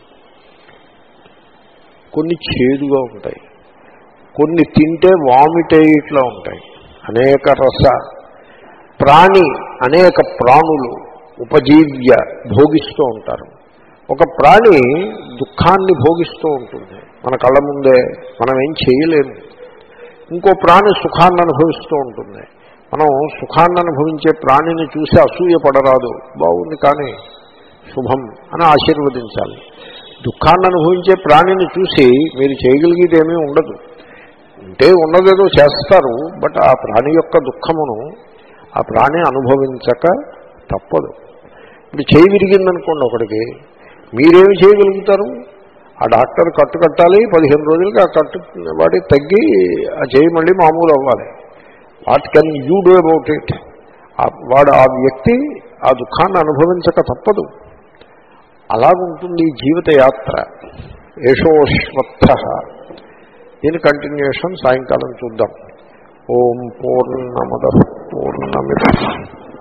[SPEAKER 1] కొన్ని చేదుగా ఉంటాయి, కొన్ని తింటే వామిట్ అయ్యేట్లా ఉంటాయి. అనేక రస ప్రాణి, అనేక ప్రాణులు ఉపజీవ్య భోగిస్తూ ఉంటారు. ఒక ప్రాణి దుఃఖాన్ని భోగిస్తూ ఉంటుంది మన కళ్ళ ముందే, మనం ఏం చేయలేము. ఇంకో ప్రాణి సుఖాన్ని అనుభవిస్తూ ఉంటుంది. మనం సుఖాన్ని అనుభవించే ప్రాణిని చూసి అసూయ పడరాదు, బాగుంది కానీ శుభం అని ఆశీర్వదించాలి. దుఃఖాన్ని అనుభవించే ప్రాణిని చూసి మీరు చేయగలిగేదేమీ ఉండదు. అంటే ఉన్నదేదో చేస్తారు, బట్ ఆ ప్రాణి యొక్క దుఃఖమును ఆ ప్రాణి అనుభవించక తప్పదు. ఇప్పుడు చేయి విరిగిందనుకోండి ఒకడికి, మీరేమి చేయగలుగుతారు? ఆ డాక్టర్ కట్టు కట్టాలి, పదిహేను రోజులకి ఆ కట్టు వాడికి తగ్గి ఆ చేయి మళ్ళీ మామూలు అవ్వాలి. What can you do about it? వాడు ఆ వ్యక్తి ఆ దుఃఖాన్ని అనుభవించక తప్పదు. అలాగుంటుంది ఈ జీవిత యాత్ర. ఏషోశ్వత్థ. దీని కంటిన్యూషన్ సాయంకాలం చూద్దాం. ఓం పూర్ణమద పూర్ణమిదం